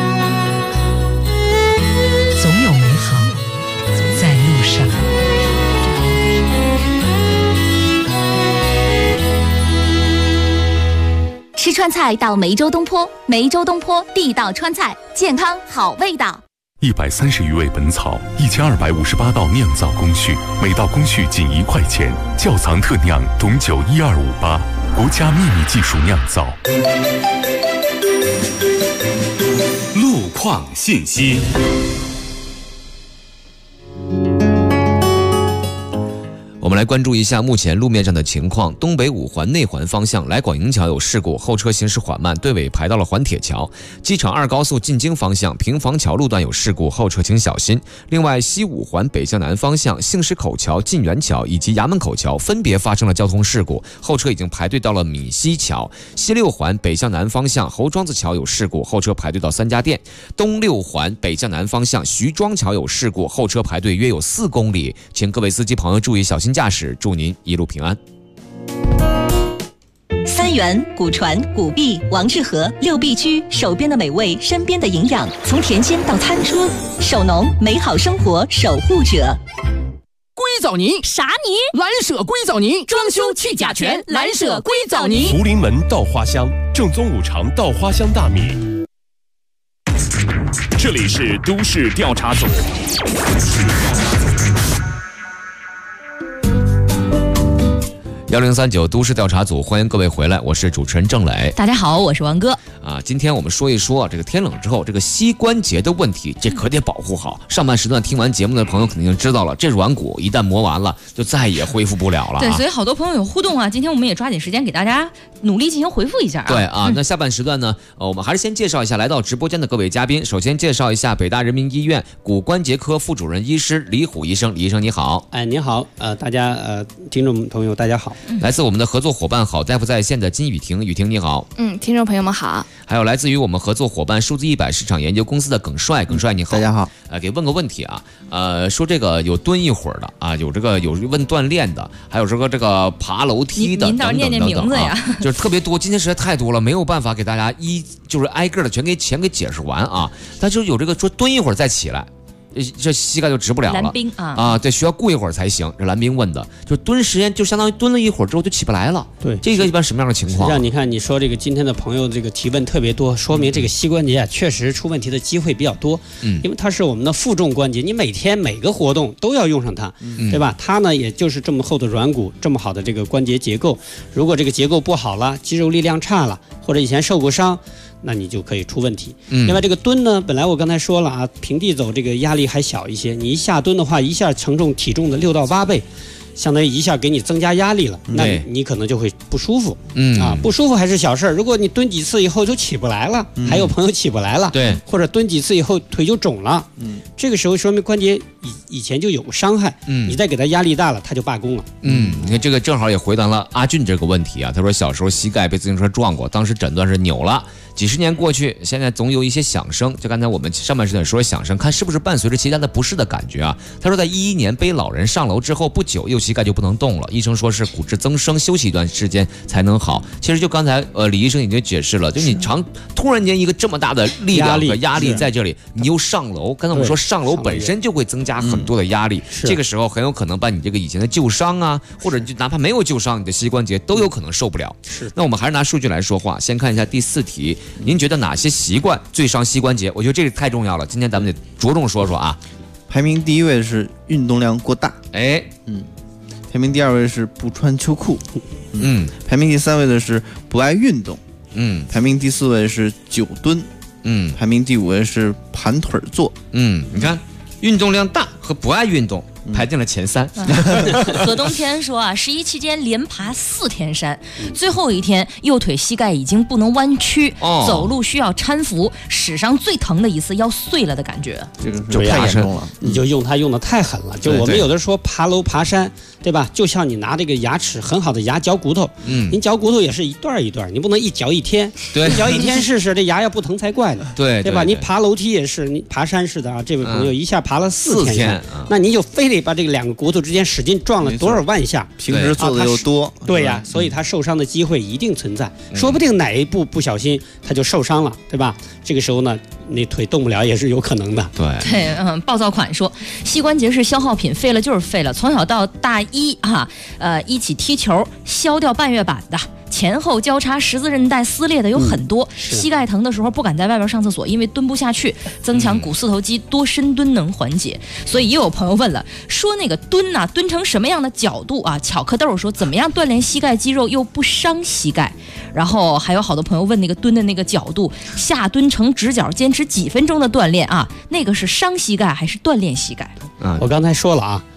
总有美好在路上。 吃川菜到梅州东坡，梅州东坡地道川菜，健康好味道。 130余味本草，1258道酿造工序，每道工序仅1块钱，窖藏特酿董酒12588，国家秘密技术酿造。 路况信息。 我们来关注一下目前路面上的情况。东北5环内环方向来广营桥有事故，后车行驶缓慢，队尾排到了环铁桥。机场2高速进京方向平房桥路段有事故，后车请小心。另外，西5环北向南方向杏石口桥、晋源桥以及衙门口桥分别发生了交通事故，后车已经排队到了闽西桥。西6环北向南方向侯庄子桥有事故，后车排队到3家店。东6环北向南方向徐庄桥有事故，后车排队约有4公里，请各位司机朋友注意小心驾驶，祝您一路平安。 三元、古传、古碧、王致和6必居，手边的美味，身边的营养，从田间到餐桌，手农美好生活守护者。 硅藻泥啥泥？ 蓝舍硅藻泥，装修去甲醛，蓝舍硅藻泥。 福临门稻花香，正宗五常稻花香大米。 这里是都市调查组。 1039都市调查组，欢迎各位回来，我是主持人郑磊。 大家好，我是王哥。 今天我们说一说这个天冷之后这个膝关节的问题，这可得保护好。上半时段听完节目的朋友肯定知道了，这软骨一旦磨完了，就再也恢复不了了。 对，所以好多朋友有互动啊，今天我们也抓紧时间给大家努力进行回复一下。 对啊，那下半时段呢，我们还是先介绍一下来到直播间的各位嘉宾。首先介绍一下北大人民医院骨关节科副主任医师李虎医生，李医生你好。 你好，大家听众朋友大家好。 来自我们的合作伙伴好大夫在线的金雨婷，雨婷你好。 听众朋友们好。 还有来自于我们合作伙伴数字100市场研究公司的耿帅，耿帅你好。 大家好。 给问个问题啊，说这个有蹲一会儿的啊，有问锻炼的，还有这个爬楼梯的， 您倒是念念名字呀， 就是特别多，今天实在太多了，没有办法给大家就是挨个的全给解释完啊。但就有这个说蹲一会儿再起来。这膝盖就直不了了。 蓝冰对，需要顾一会儿才行。这蓝冰问的，就蹲时间就相当于蹲了一会儿之后就起不来了。 对， 这个一般什么样的情况？ 你看，你说这个今天的朋友这个提问特别多，说明这个膝关节啊确实出问题的机会比较多。因为它是我们的负重关节，你每天每个活动都要用上它，对吧？它呢也就是这么厚的软骨，这么好的这个关节结构，如果这个结构不好了，肌肉力量差了，或者以前受过伤。那你就可以出问题。另外这个蹲呢，本来我刚才说了啊，平地走这个压力还小一些，你一下蹲的话，一下承重体重的6到8倍，相当于一下给你增加压力了，那你可能就会不舒服。不舒服还是小事儿，如果你蹲几次以后就起不来了，还有朋友起不来了， 对， 或者蹲几次以后腿就肿了，这个时候说明关节以前就有伤害，你再给他压力大了，他就罢工了。 你看这个正好也回答了阿俊这个问题啊，他说小时候膝盖被自行车撞过，当时诊断是扭了。几十年过去，现在总有一些响声，就刚才我们上半时段说的响声，看是不是伴随着其他的不适的感觉啊。他说在2011年背老人上楼之后不久，右膝盖就不能动了，医生说是骨质增生，休息一段时间才能好。其实就刚才李医生已经解释了，就你突然间一个这么大的力量和压力在这里，你又上楼，刚才我们说上楼本身就会增加很多的压力，这个时候很有可能把你这个以前的旧伤啊，或者就哪怕没有旧伤，你的膝关节都有可能受不了。那我们还是拿数据来说话，先看一下第4题。您觉得哪些习惯最伤膝关节？我觉得这个太重要了，今天咱们得着重说说啊。 排名第1位是运动量过大，排名第2位是不穿秋裤，排名第3位的是不爱运动，排名第4位是久蹲，排名第5位是盘腿坐， 你看运动量大和不爱运动排进了前3。 何冬天说啊，11期间连爬4天山，最后一天右腿膝盖已经不能弯曲，走路需要搀扶，史上最疼的一次要碎了的感觉。 这个就太严重了， 你就用它用的太狠了。就我们有的说爬楼爬山，对吧？就像你拿这个牙齿很好的牙嚼骨头，您嚼骨头也是一段一段，你不能一嚼一天，一嚼一天试试，这牙要不疼才怪呢，对吧？你爬楼梯也是，你爬山似的啊，这位朋友一下爬了4天山，那您就非得把这个2个骨头之间使劲撞了多少万下， 平时做的又多， 对呀，所以他受伤的机会一定存在，说不定哪一步不小心他就受伤了，对吧？这个时候呢，你腿动不了也是有可能的。 对，暴躁款说膝关节是消耗品，废了就是废了。从小到大一一起踢球，削掉半月板的。前后交叉十字韧带撕裂的有很多，膝盖疼的时候不敢在外边上厕所，因为蹲不下去。增强股四头肌，多深蹲能缓解。所以也有朋友问了，说那个蹲啊，蹲成什么样的角度啊？巧克豆说怎么样锻炼膝盖肌肉又不伤膝盖？然后还有好多朋友问那个蹲的那个角度，下蹲成直角，坚持几分钟的锻炼啊？那个是伤膝盖还是锻炼膝盖？ 我刚才说了啊，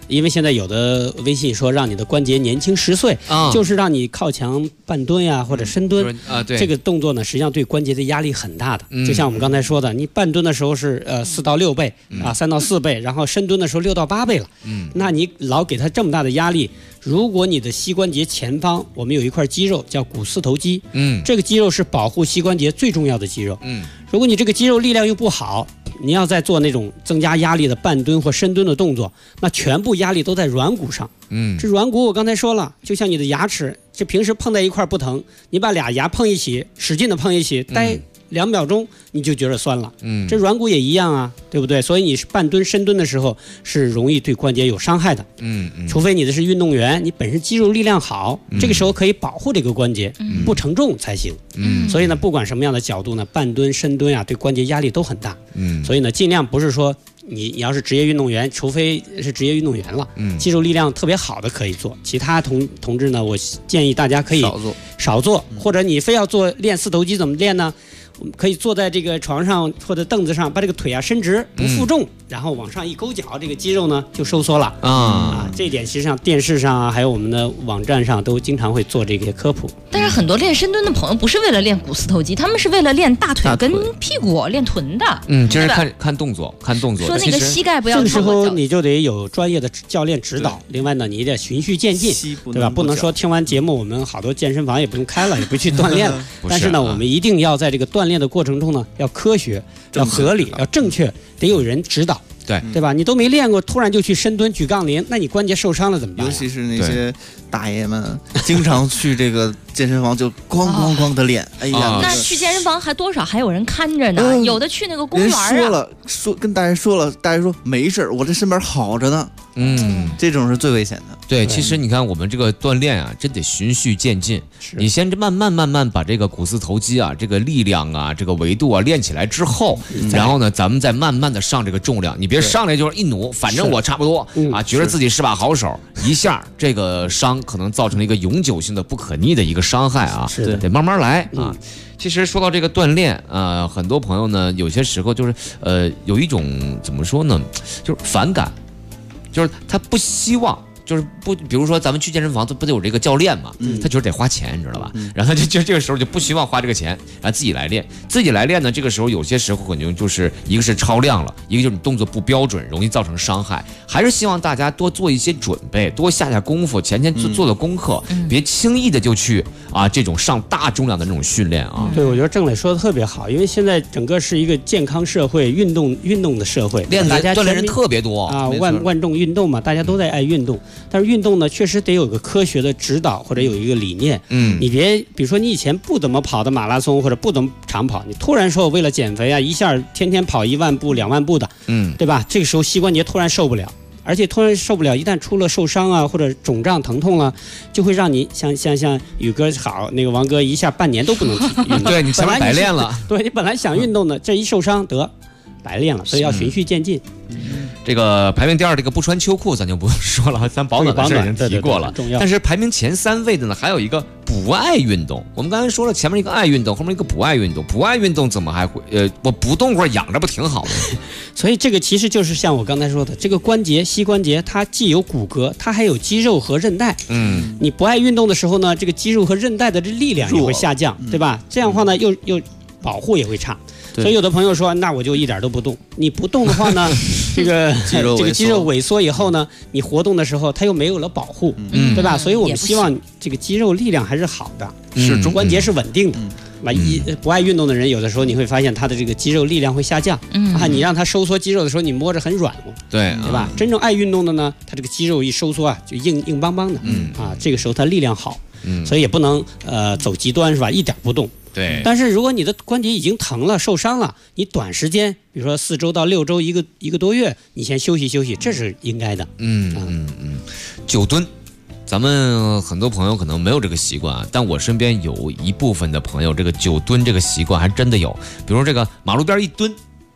因为现在有的微信说让你的关节年轻10岁，就是让你靠墙半蹲呀或者深蹲对， 这个动作呢，实际上对关节的压力很大的。就像我们刚才说的，你半蹲的时候是4到6倍3到4倍，然后深蹲的时候6到8倍了。那你老给它这么大的压力，如果你的膝关节前方我们有一块肌肉叫股四头肌，这个肌肉是保护膝关节最重要的肌肉。如果你这个肌肉力量又不好，你要再做那种增加压力的半蹲或深蹲的动作，那全部压力都在软骨上。这软骨我刚才说了，就像你的牙齿，这平时碰在一块不疼，你把俩牙碰一起，使劲的碰一起，待2秒钟你就觉得酸了。这软骨也一样啊，对不对？所以你是半蹲深蹲的时候是容易对关节有伤害的。除非你的是运动员，你本身肌肉力量好，这个时候可以保护这个关节，不承重才行。所以呢，不管什么样的角度呢，半蹲深蹲啊，对关节压力都很大。所以呢，尽量不是说你要是职业运动员，除非是职业运动员了，肌肉力量特别好的可以做。其他同志呢，我建议大家可以少做，或者你非要练四头肌，怎么练呢？我们可以坐在这个床上或者凳子上，把这个腿啊伸直，不负重，然后往上一勾脚，这个肌肉呢就收缩了这一点实际上电视上啊，还有我们的网站上都经常会做这个科普。 但是很多练深蹲的朋友不是为了练股四头肌，他们是为了练大腿跟屁股、练臀的。 就是看动作， 说那个膝盖不要。 这个时候你就得有专业的教练指导。另外呢，你得循序渐进，对吧？不能说听完节目我们好多健身房也不用开了，也不去锻炼了。但是呢，我们一定要在这个锻炼的过程中呢，要科学、要合理、要正确，得有人指导。对吧？你都没练过，突然就去深蹲举杠铃，那你关节受伤了怎么办？ 尤其是那些大爷们，经常去这个健身房就咣咣咣的练。哎呀， 那去健身房还多少还有人看着呢？有的去那个公园跟大爷说了，大爷说没事，我这身边好着呢。这种是最危险的。 对，其实你看我们这个锻炼啊，真得循序渐进。你先慢慢把这个股四头肌啊，这个力量啊，这个维度啊练起来之后，然后呢，咱们再慢慢的上这个重量。你别上来就是一努，反正我差不多啊，觉得自己是把好手，一下这个伤可能造成了一个永久性的不可逆的一个伤害啊。得慢慢来啊。其实说到这个锻炼啊，很多朋友呢，有些时候就是有一种怎么说呢，就是反感。就是他不希望，就是不，比如说咱们去健身房，他不得有这个教练嘛？他觉得得花钱，你知道吧？然后他就这个时候就不希望花这个钱，然后自己来练。自己来练呢，这个时候有些时候可能就是一个是超量了，一个就是你动作不标准，容易造成伤害。还是希望大家多做一些准备，多下功夫，前做的功课，别轻易的就去这种上大重量的那种训练啊。 对，我觉得郑磊说的特别好，因为现在整个是一个健康社会、运动的社会，大家锻炼人特别多啊，万众运动嘛，大家都在爱运动。但是运动呢，确实得有个科学的指导或者有一个理念。你别比如说你以前不怎么跑的马拉松或者不怎么长跑，你突然说我为了减肥啊，一下天天跑1万步、2万步的，对吧？这个时候膝关节突然受不了。而且突然受不了，一旦出了受伤啊，或者肿胀疼痛了，就会让你像宇哥好，那个王哥一下半年都不能运动。 对，你前面白练了。 对，你本来想运动的，这一受伤得白练了，所以要循序渐进。 这个排名第2这个不穿秋裤咱就不说了，咱保暖的事已经提过了。但是排名前3位的呢，还有一个不爱运动。我们刚才说了，前面一个爱运动，后面一个不爱运动。不爱运动怎么还会我不动会养着不挺好的？ 所以这个其实就是像我刚才说的，这个关节膝关节它既有骨骼，它还有肌肉和韧带。你不爱运动的时候呢，这个肌肉和韧带的这力量也会下降，对吧？这样的话呢，又保护也会差。所以有的朋友说，那我就一点都不动。你不动的话呢，这个肌肉萎缩以后呢，你活动的时候它又没有了保护，对吧？所以我们希望这个肌肉力量还是好的，关节是稳定的。不爱运动的人，有的时候你会发现他的这个肌肉力量会下降。你让他收缩肌肉的时候，你摸着很软和，对吧？真正爱运动的呢，他这个肌肉一收缩啊，就硬邦邦的。这个时候他力量好，所以也不能走极端，是吧？一点不动。 对， 但是如果你的关节已经疼了、受伤了，你短时间，比如说4周到6周，一个多月，你先休息休息，这是应该的。 久蹲，咱们很多朋友可能没有这个习惯啊，但我身边有一部分的朋友，这个久蹲这个习惯还真的有。比如这个马路边一蹲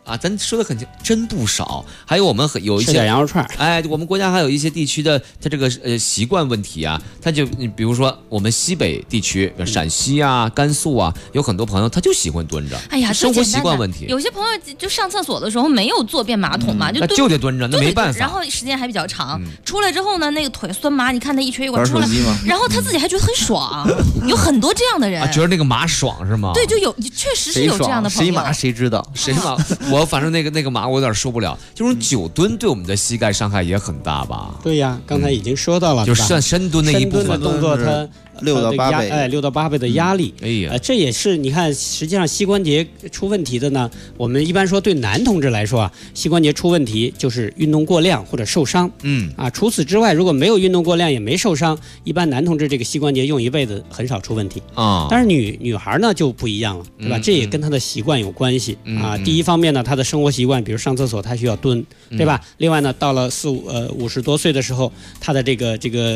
啊，咱说的很清，真不少。还有我们有一些吃点羊肉串， 哎，我们国家还有一些地区的它这个习惯问题啊，它就比如说我们西北地区，陕西啊、甘肃啊，有很多朋友他就喜欢蹲着。 哎呀， 生活习惯问题。 有些朋友就上厕所的时候没有坐便马桶嘛， 就得蹲着，那没办法。 然后时间还比较长，出来之后呢，那个腿酸麻，你看他一瘸一拐出来，然后他自己还觉得很爽，有很多这样的人， 觉得那个麻爽是吗？ 对，就有，确实是有这样的朋友。 谁麻谁知道， 谁麻？我反正那个麻我有点受不了。这种久蹲对我们的膝盖伤害也很大吧？ 对呀，刚才已经说到了， 就算深蹲的一部分动作，它 6到8倍 ，6到8倍的压力。 哎呀， 这也是你看，实际上膝关节出问题的呢，我们一般说对男同志来说啊，膝关节出问题就是运动过量或者受伤。除此之外，如果没有运动过量也没受伤，一般男同志这个膝关节用一辈子很少出问题啊。但是女孩呢就不一样了，对吧？这也跟她的习惯有关系啊。第一方面呢，她的生活习惯，比如上厕所她需要蹲，对吧？另外呢，到了50多岁的时候，她的这个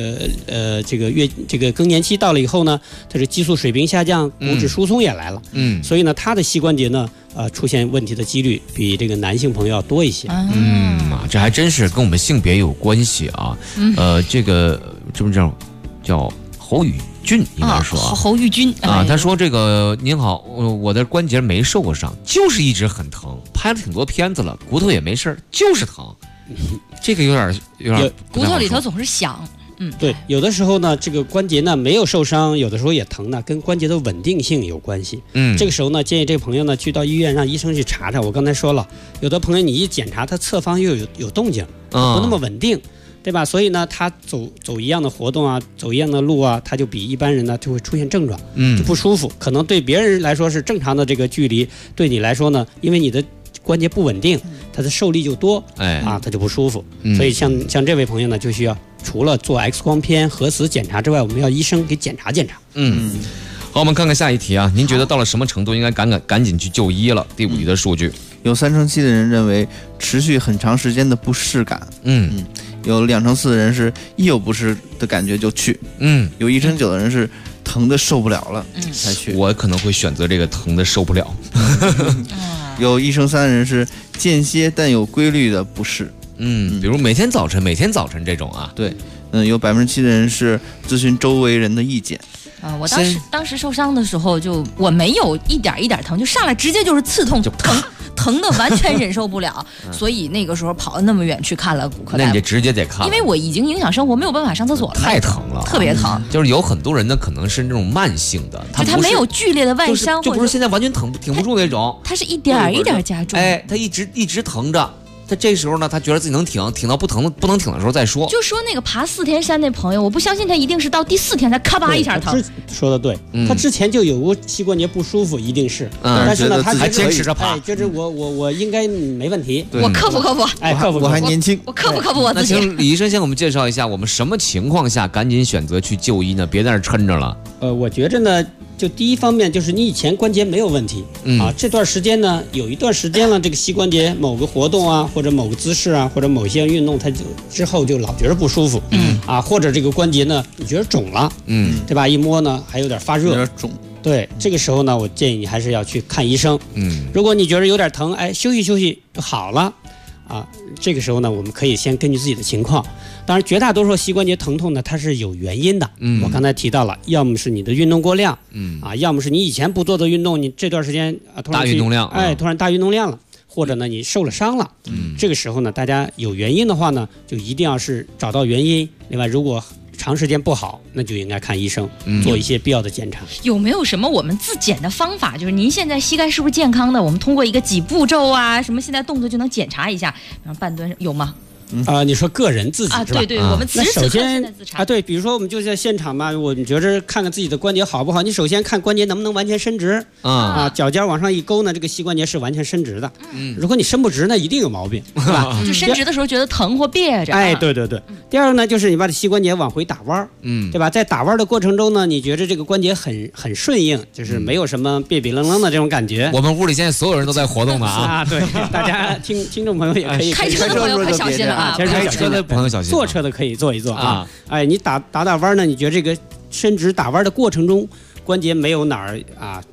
更年期到了以后呢，它是激素水平下降，骨质疏松也来了，所以呢，他的膝关节呢，出现问题的几率比这个男性朋友要多一些。 这还真是跟我们性别有关系啊。这个这不叫侯宇俊应该说侯玉军啊，他说这个您好，我的关节没受过伤，就是一直很疼，拍了挺多片子了，骨头也没事，就是疼。这个有点骨头里头总是响。 对，有的时候呢，这个关节呢没有受伤，有的时候也疼呢，跟关节的稳定性有关系。这个时候呢，建议这个朋友呢去到医院让医生去查查。我刚才说了，有的朋友你一检查，他侧方又有动静，不那么稳定，对吧？所以呢，他走一样的活动啊，走一样的路啊，他就比一般人呢就会出现症状，就不舒服。可能对别人来说是正常的这个距离，对你来说呢，因为你的关节不稳定，它的受力就多，它就不舒服。所以像这位朋友呢，就需要除了做 X 光片、核磁检查之外，我们要医生给检查检查。 好，我们看看下一题啊。您觉得到了什么程度应该赶紧去就医了？第5题的数据， 有37%的人认为持续很长时间的不适感，有2/4的人是一有不适的感觉就去，有1/9的人是疼的受不了了才去。 我可能会选择这个疼的受不了。 有1/3的人是间歇但有规律的不适， 比如每天早晨这种啊。 对，有7%的人是咨询周围人的意见。 我当时受伤的时候，我没有一点疼，就上来直接就是刺痛，疼的完全忍受不了，所以那个时候跑了那么远去看了骨科大夫。 那你直接得看， 因为我已经影响生活，没有办法上厕所了， 太疼了， 特别疼。 就是有很多人呢，可能是那种慢性的， 他没有剧烈的外伤， 就不是现在完全挺不住那种， 他是一点一点加重。 他一直疼着。他这时候呢，他觉得自己能挺到不能挺的时候再说。 就说那个爬4天山那朋友，我不相信他一定是到第4天才咔吧一下疼。 说的对，他之前就有过膝关节不舒服，一定是。但是呢，他还坚持着爬， 就是我应该没问题。 我克服， 克服， 我还年轻， 我克服我自己。 那请李医生先给我们介绍一下，我们什么情况下赶紧选择去就医呢？别在那抻着了。 我觉着呢，就第一方面就是你以前关节没有问题，这段时间呢，有一段时间了，这个膝关节某个活动啊，或者某个姿势啊，或者某些运动，它之后就老觉得不舒服，或者这个关节呢，你觉得肿了，对吧？一摸呢还有点发热， 有点肿。 对，这个时候呢，我建议你还是要去看医生。如果你觉得有点疼，休息休息就好了。这个时候呢，我们可以先根据自己的情况，当然绝大多数膝关节疼痛呢，它是有原因的。我刚才提到了，要么是你的运动过量，要么是你以前不做的运动，你这段时间突然大运动量， 突然大运动量了，或者呢你受了伤了。这个时候呢，大家有原因的话呢，就一定要是找到原因。另外，如果长时间不好，那就应该看医生，做一些必要的检查。 有没有什么我们自检的方法？就是您现在膝盖是不是健康的？我们通过一个几步骤啊，什么现在动作就能检查一下，然后半蹲有吗？ 你说个人自己是吧？ 对，我们此时此刻现在自查对，比如说我们就在现场嘛，我们觉着看看自己的关节好不好。你首先看关节能不能完全伸直脚尖往上一勾呢，这个膝关节是完全伸直的。如果你伸不直呢，一定有毛病，是吧？ 就伸直的时候觉得疼或别着。 对。第二个呢，就是你把这膝关节往回打弯，对吧？在打弯的过程中呢，你觉着这个关节很顺应，就是没有什么别别愣愣的这种感觉。 我们屋里现在所有人都在活动呢啊！ 对，大家听众朋友也可以， 开车的朋友快小心了啊！ 开车的朋友小心， 坐车的可以坐一坐啊！你打弯呢，你觉得这个伸直打弯的过程中，关节没有哪儿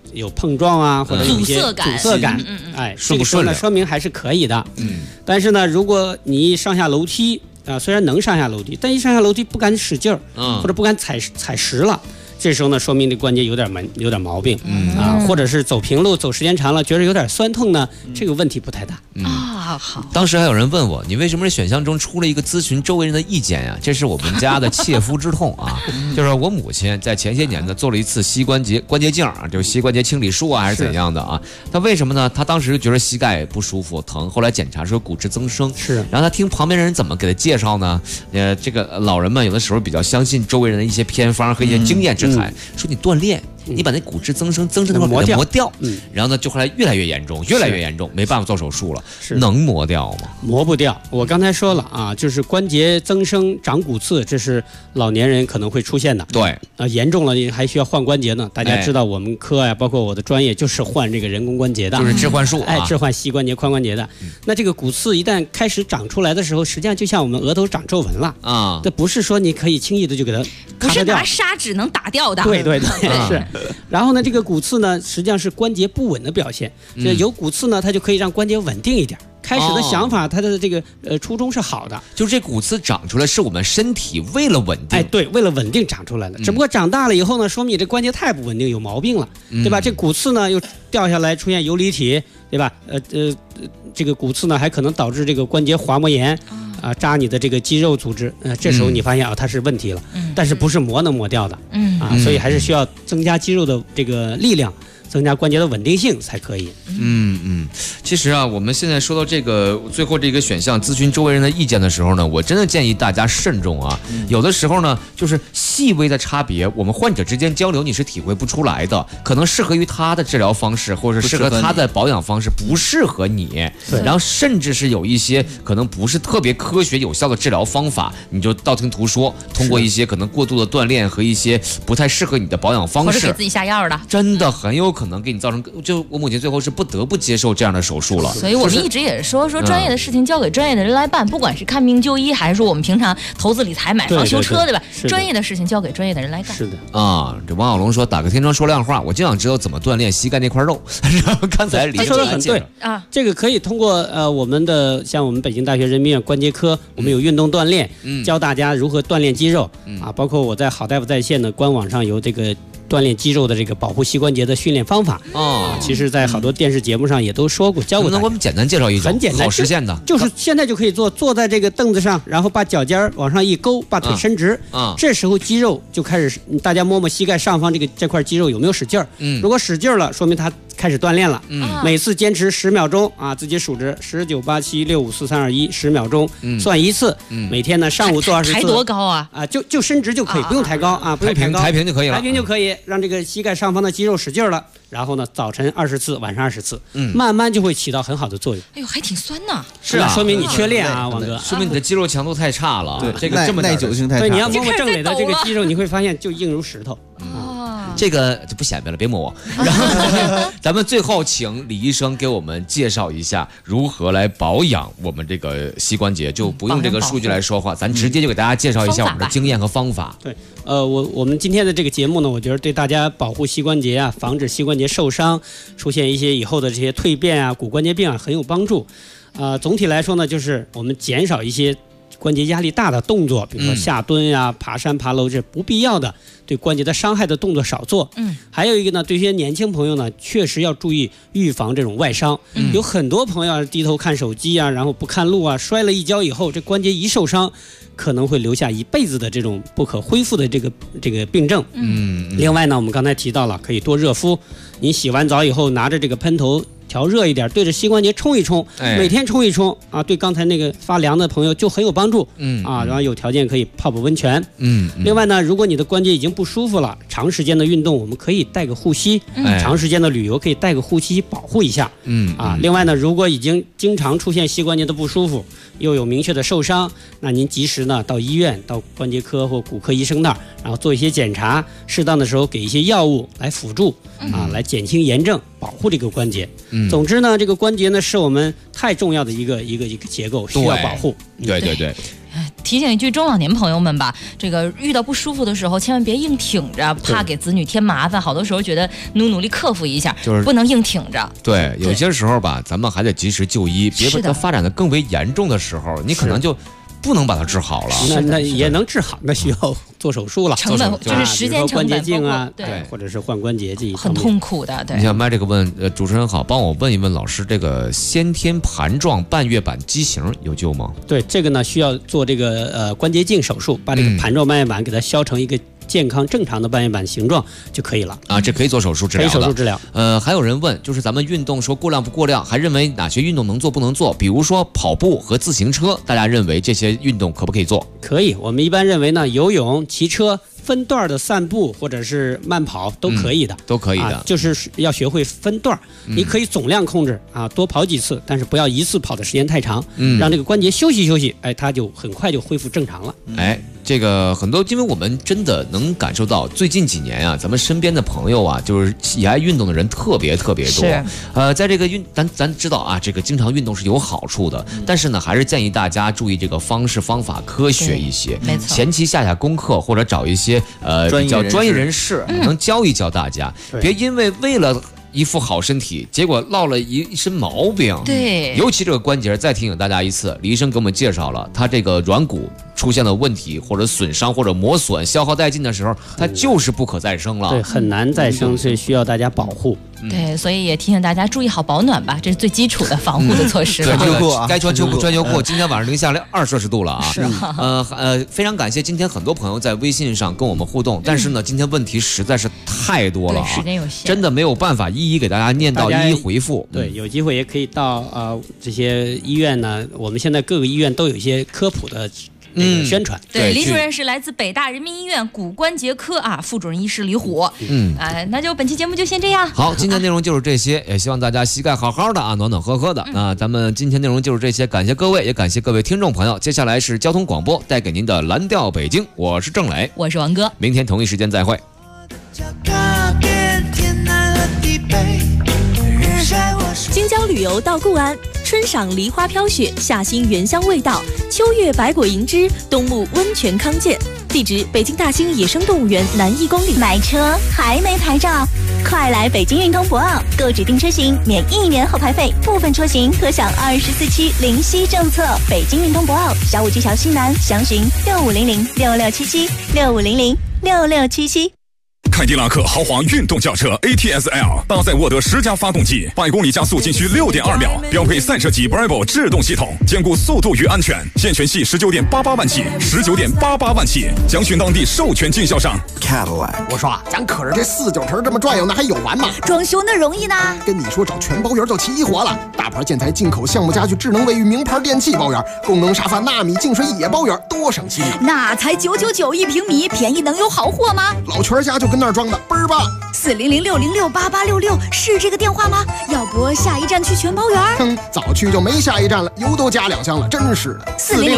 有碰撞啊，或者有一些阻塞感，哎， 顺不顺呢？说明还是可以的。但是呢，如果你上下楼梯啊，虽然能上下楼梯，但一上下楼梯不敢使劲儿，或者不敢踩实了。这时候呢，说明这关节有点毛病，或者是走平路走时间长了，觉得有点酸痛呢，这个问题不太大好。 当时还有人问我，你为什么这选项中出了一个咨询周围人的意见呀？这是我们家的切肤之痛啊！就是我母亲在前些年呢做了一次膝关节镜啊，就是膝关节清理术啊，还是怎样的啊？她为什么呢？她当时觉得膝盖不舒服疼，后来检查说骨质增生，然后她听旁边人怎么给她介绍呢？这个老人们有的时候比较相信周围人的一些偏方和一些经验之谈，说你锻炼。你把那骨质增生的那块磨掉，然后呢，就后来越来越严重，没办法做手术了。能磨掉吗？ 磨不掉。我刚才说了啊，就是关节增生、长骨刺，这是老年人可能会出现的。 对， 严重了还需要换关节呢。大家知道我们科呀，包括我的专业就是换这个人工关节的， 就是置换术， 置换膝关节、髋关节的。那这个骨刺一旦开始长出来的时候，实际上就像我们额头长皱纹了啊。这不是说你可以轻易的就给它不是拿砂纸能打掉的。 对，是。然后呢，这个骨刺呢，实际上是关节不稳的表现。有骨刺呢，它就可以让关节稳定一点。开始的想法，它的这个初衷是好的， 就是这骨刺长出来是我们身体为了稳定， 对，为了稳定长出来的。只不过长大了以后呢，说明你这关节太不稳定，有毛病了，对吧？这骨刺呢又掉下来，出现游离体，对吧？这个骨刺呢还可能导致这个关节滑膜炎。扎你的这个肌肉组织，这时候你发现它是问题了，但是不是磨能磨掉的，所以还是需要增加肌肉的这个力量，增加关节的稳定性才可以。 其实啊，我们现在说到这个最后这个选项，咨询周围人的意见的时候呢，我真的建议大家慎重啊。有的时候呢，就是细微的差别，我们患者之间交流你是体会不出来的，可能适合于他的治疗方式，或者适合他的保养方式，不适合你。然后甚至是有一些可能不是特别科学有效的治疗方法，你就道听途说，通过一些可能过度的锻炼和一些不太适合你的保养方式， 或者给自己下药的， 真的很有可能给你造成。就我母亲最后是不得不接受这样的手术了。 所以我们一直也说专业的事情交给专业的人来办，不管是看病就医，还是说我们平常投资理财、买房、修车，对吧？专业的事情交给专业的人来干。 是的啊，这王小龙说打个天窗说亮话，我就想知道怎么锻炼膝盖那块肉。然后刚才李说的很对啊，这个可以通过我们的像我们北京大学人民医院关节科，我们有运动锻炼，教大家如何锻炼肌肉啊，包括我在好大夫在线的官网上有这个锻炼肌肉的这个保护膝关节的训练方法其实在好多电视节目上也都说过，教过。 能给我们简单介绍一种？ 很简单， 好实现的， 就是现在就可以坐在这个凳子上，然后把脚尖往上一勾，把腿伸直这时候肌肉就开始，大家摸摸膝盖上方这块肌肉有没有使劲儿？如果使劲儿了，说明它开始锻炼了。每次坚持10秒钟啊，自己数着10、9、8、7、6、5、4、3、2、1，10秒钟算一次。每天呢上午做20次。 抬多高啊？ 就伸直就可以，不用抬高啊，不用抬高， 抬平就可以了。 抬平就可以让这个膝盖上方的肌肉使劲了。然后呢，早晨20次，晚上20次，慢慢就会起到很好的作用。 哎呦，还挺酸呐！ 是啊， 说明你缺练啊，王哥， 说明你的肌肉强度太差了。 对， 这个这么耐久性太差。 对，你要摸摸正磊的这个肌肉，你会发现就硬如石头。 这个就不显摆了，别摸我。然后咱们最后请李医生给我们介绍一下如何来保养我们这个膝关节，就不用这个数据来说话，咱直接就给大家介绍一下我们的经验和方法。 对，我们今天的这个节目呢，我觉得对大家保护膝关节啊，防止膝关节受伤，出现一些以后的这些蜕变啊、骨关节病啊，很有帮助。总体来说呢，就是我们减少一些关节压力大的动作，比如说下蹲呀、爬山、爬楼，这不必要的对关节的伤害的动作少做。还有一个呢，对一些年轻朋友呢，确实要注意预防这种外伤。有很多朋友低头看手机啊，然后不看路啊，摔了一跤以后，这关节一受伤，可能会留下一辈子的这种不可恢复的这个病症。另外呢，我们刚才提到了，可以多热敷。你洗完澡以后，拿着这个喷头调热一点，对着膝关节冲一冲，每天冲一冲啊，对刚才那个发凉的朋友就很有帮助。然后有条件可以泡温泉。另外呢，如果你的关节已经不舒服了，长时间的运动我们可以带个护膝，长时间的旅游可以带个护膝保护一下。另外呢，如果已经经常出现膝关节的不舒服，又有明确的受伤，那您及时呢到医院、到关节科或骨科医生那儿，然后做一些检查，适当的时候给一些药物来辅助来减轻炎症，保护这个关节。总之呢，这个关节呢是我们太重要的一个结构，需要保护。 对。 提醒一句中老年朋友们吧，这个遇到不舒服的时候，千万别硬挺着，怕给子女添麻烦。好多时候觉得努力克服一下，就是不能硬挺着。 对，有些时候吧，咱们还得及时就医，别把它发展的更为严重的时候，你可能就不能把它治好了。 那也能治好，那需要做手术了， 成本就是时间成本， 关节镜啊， 对， 或者是换关节剂， 很痛苦的。对， 你像麦这个问，主持人好，帮我问一问老师，这个先天盘状半月板畸形有救吗？ 对，这个呢需要做这个关节镜手术，把这个盘状半月板给它削成一个健康正常的半月板形状就可以了啊，这可以做手术治疗的。 可以手术治疗。 还有人问，就是咱们运动说过量不过量，还认为哪些运动能做不能做？比如说跑步和自行车，大家认为这些运动可不可以做？ 可以，我们一般认为呢，游泳、骑车、分段的散步或者是慢跑都可以的， 都可以的， 就是要学会分段。你可以总量控制啊，多跑几次，但是不要一次跑的时间太长，让这个关节休息休息，哎，它就很快就恢复正常了。 哎，这个很多，因为我们真的能感受到，最近几年啊，咱们身边的朋友啊，就是喜爱运动的人特别多。在这个咱知道啊，这个经常运动是有好处的，但是呢，还是建议大家注意这个方式方法科学一些， 没错， 前期下功课或者找一些比较专业人士能教一教大家，别因为了一副好身体，结果落了一身毛病。 对， 尤其这个关节，再提醒大家一次，李医生给我们介绍了，他这个软骨出现了问题，或者损伤，或者磨损、消耗殆尽的时候，它就是不可再生了。 对，很难再生，所以需要大家保护。 对，所以也提醒大家注意好保暖吧，这是最基础的防护的措施。 对，这个该穿秋裤。今天晚上零下20摄氏度了啊！ 是非常感谢今天很多朋友在微信上跟我们互动，但是呢，今天问题实在是太多了啊， 时间有限， 真的没有办法一一给大家念到，一一回复。 对，有机会也可以到这些医院呢，我们现在各个医院都有一些科普的宣传。 对，李主任是来自北大人民医院骨关节科啊，副主任医师李虎。那就本期节目就先这样。 好，今天内容就是这些，也希望大家膝盖好好的啊，暖暖和和的。那咱们今天内容就是这些，感谢各位，也感谢各位听众朋友。接下来是交通广播带给您的蓝调北京，我是郑磊， 我是王哥， 明天同一时间再会。 京郊旅游到固安，春赏梨花飘雪，夏欣原香味道，秋月百果盈枝，冬沐温泉康健。地址：北京大兴野生动物园南1公里。 买车还没牌照？快来北京运通博奥，购指定车型免1年后排费，部分车型可享24期零息政策。北京运通博奥，小武技桥西南，详询6500-6677，6500-6677。 凯迪拉克豪华运动轿车 ATS-L 搭载沃德10加发动机，100公里加速仅需6.2秒，标配散射级 Bravo 制动系统，兼顾速度与安全。现权系19.88万起，19.88万起，详询当地授权经销商。 Cadillac， 我说咱可是这4-9成这么转悠，那还有完吗？ 装修那容易呢， 跟你说找全包圆就齐活了，大牌建材、进口项目家具、智能卫浴、名牌电器包圆，功能沙发、纳米净水也包圆，多省心。 那才999一平米，便宜能有好货吗？ 老全家就跟那儿装的倍儿棒。 400-606-8866是这个电话吗？要不下一站去全包圆？ 早去就没下一站了，油都加2箱了，真是的。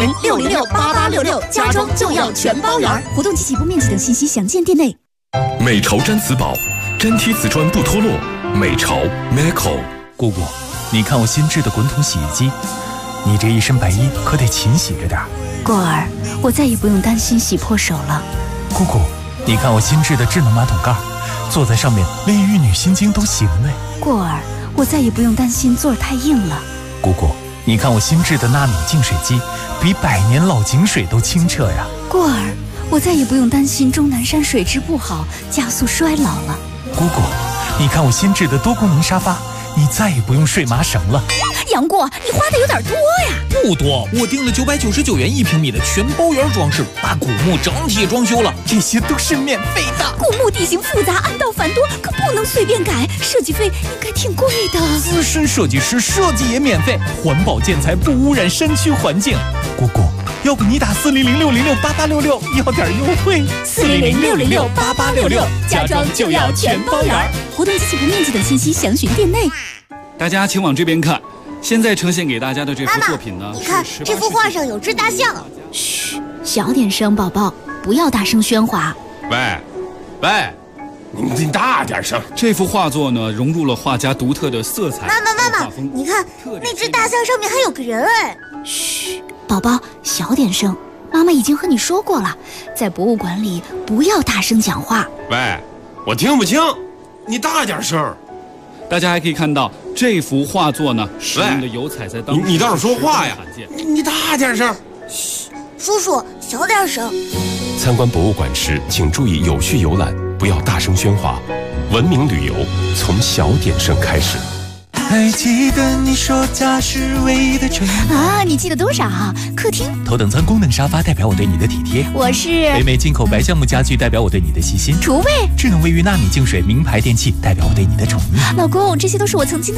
400-606-8866，家装就要全包圆。活动及起步面积等信息详见店内。 美潮毡瓷宝，真贴瓷砖不脱落。美潮 Meco。 姑姑，你看我新制的滚筒洗衣机，你这一身白衣可得勤洗着点。 过儿，我再也不用担心洗破手了。 姑姑，你看我新制的智能马桶盖，坐在上面连玉女心经都行嘞。 过儿，我再也不用担心座儿太硬了。 姑姑，你看我新制的纳米净水机，比100年老井水都清澈呀。 过儿，我再也不用担心终南山水质不好，加速衰老了。 姑姑，你看我新制的多功能沙发，你再也不用睡麻绳了。 杨过，你花的有点多呀。 不多，我订了999元1平米的全包圆装饰，把古墓整体装修了，这些都是免费的。 古墓地形复杂，暗道繁多，可不能随便改，设计费应该挺贵的。 资深设计师设计也免费，环保建材不污染山区环境。姑姑，要不你打400-606-8866要点优惠。 400-606-8866，家装就要全包圆。活动及起步面积等信息详询店内。 大家请往这边看，现在呈现给大家的这幅作品呢， 你看这幅画上有只大象。嘘，小点声，宝宝，不要大声喧哗。 喂，你大点声。这幅画作呢，融入了画家独特的色彩。 妈妈，你看那只大象上面还有个人哎。嘘，宝宝，小点声， 妈妈已经和你说过了，在博物馆里不要大声讲话。 喂，我听不清，你大点声。 大家还可以看到这幅画作呢，使用的油彩在当时你倒是说话呀！你大点声。 嘘，叔叔小点声。 参观博物馆时，请注意有序游览，不要大声喧哗。文明旅游从小点声开始。 还记得你说家是唯一的城啊？你记得多少？客厅头等舱功能沙发代表我对你的体贴。 我是北美进口白橡木家具代表我对你的细心。 厨卫智能卫浴纳米净水名牌电器代表我对你的宠溺。 老公，这些都是我曾经的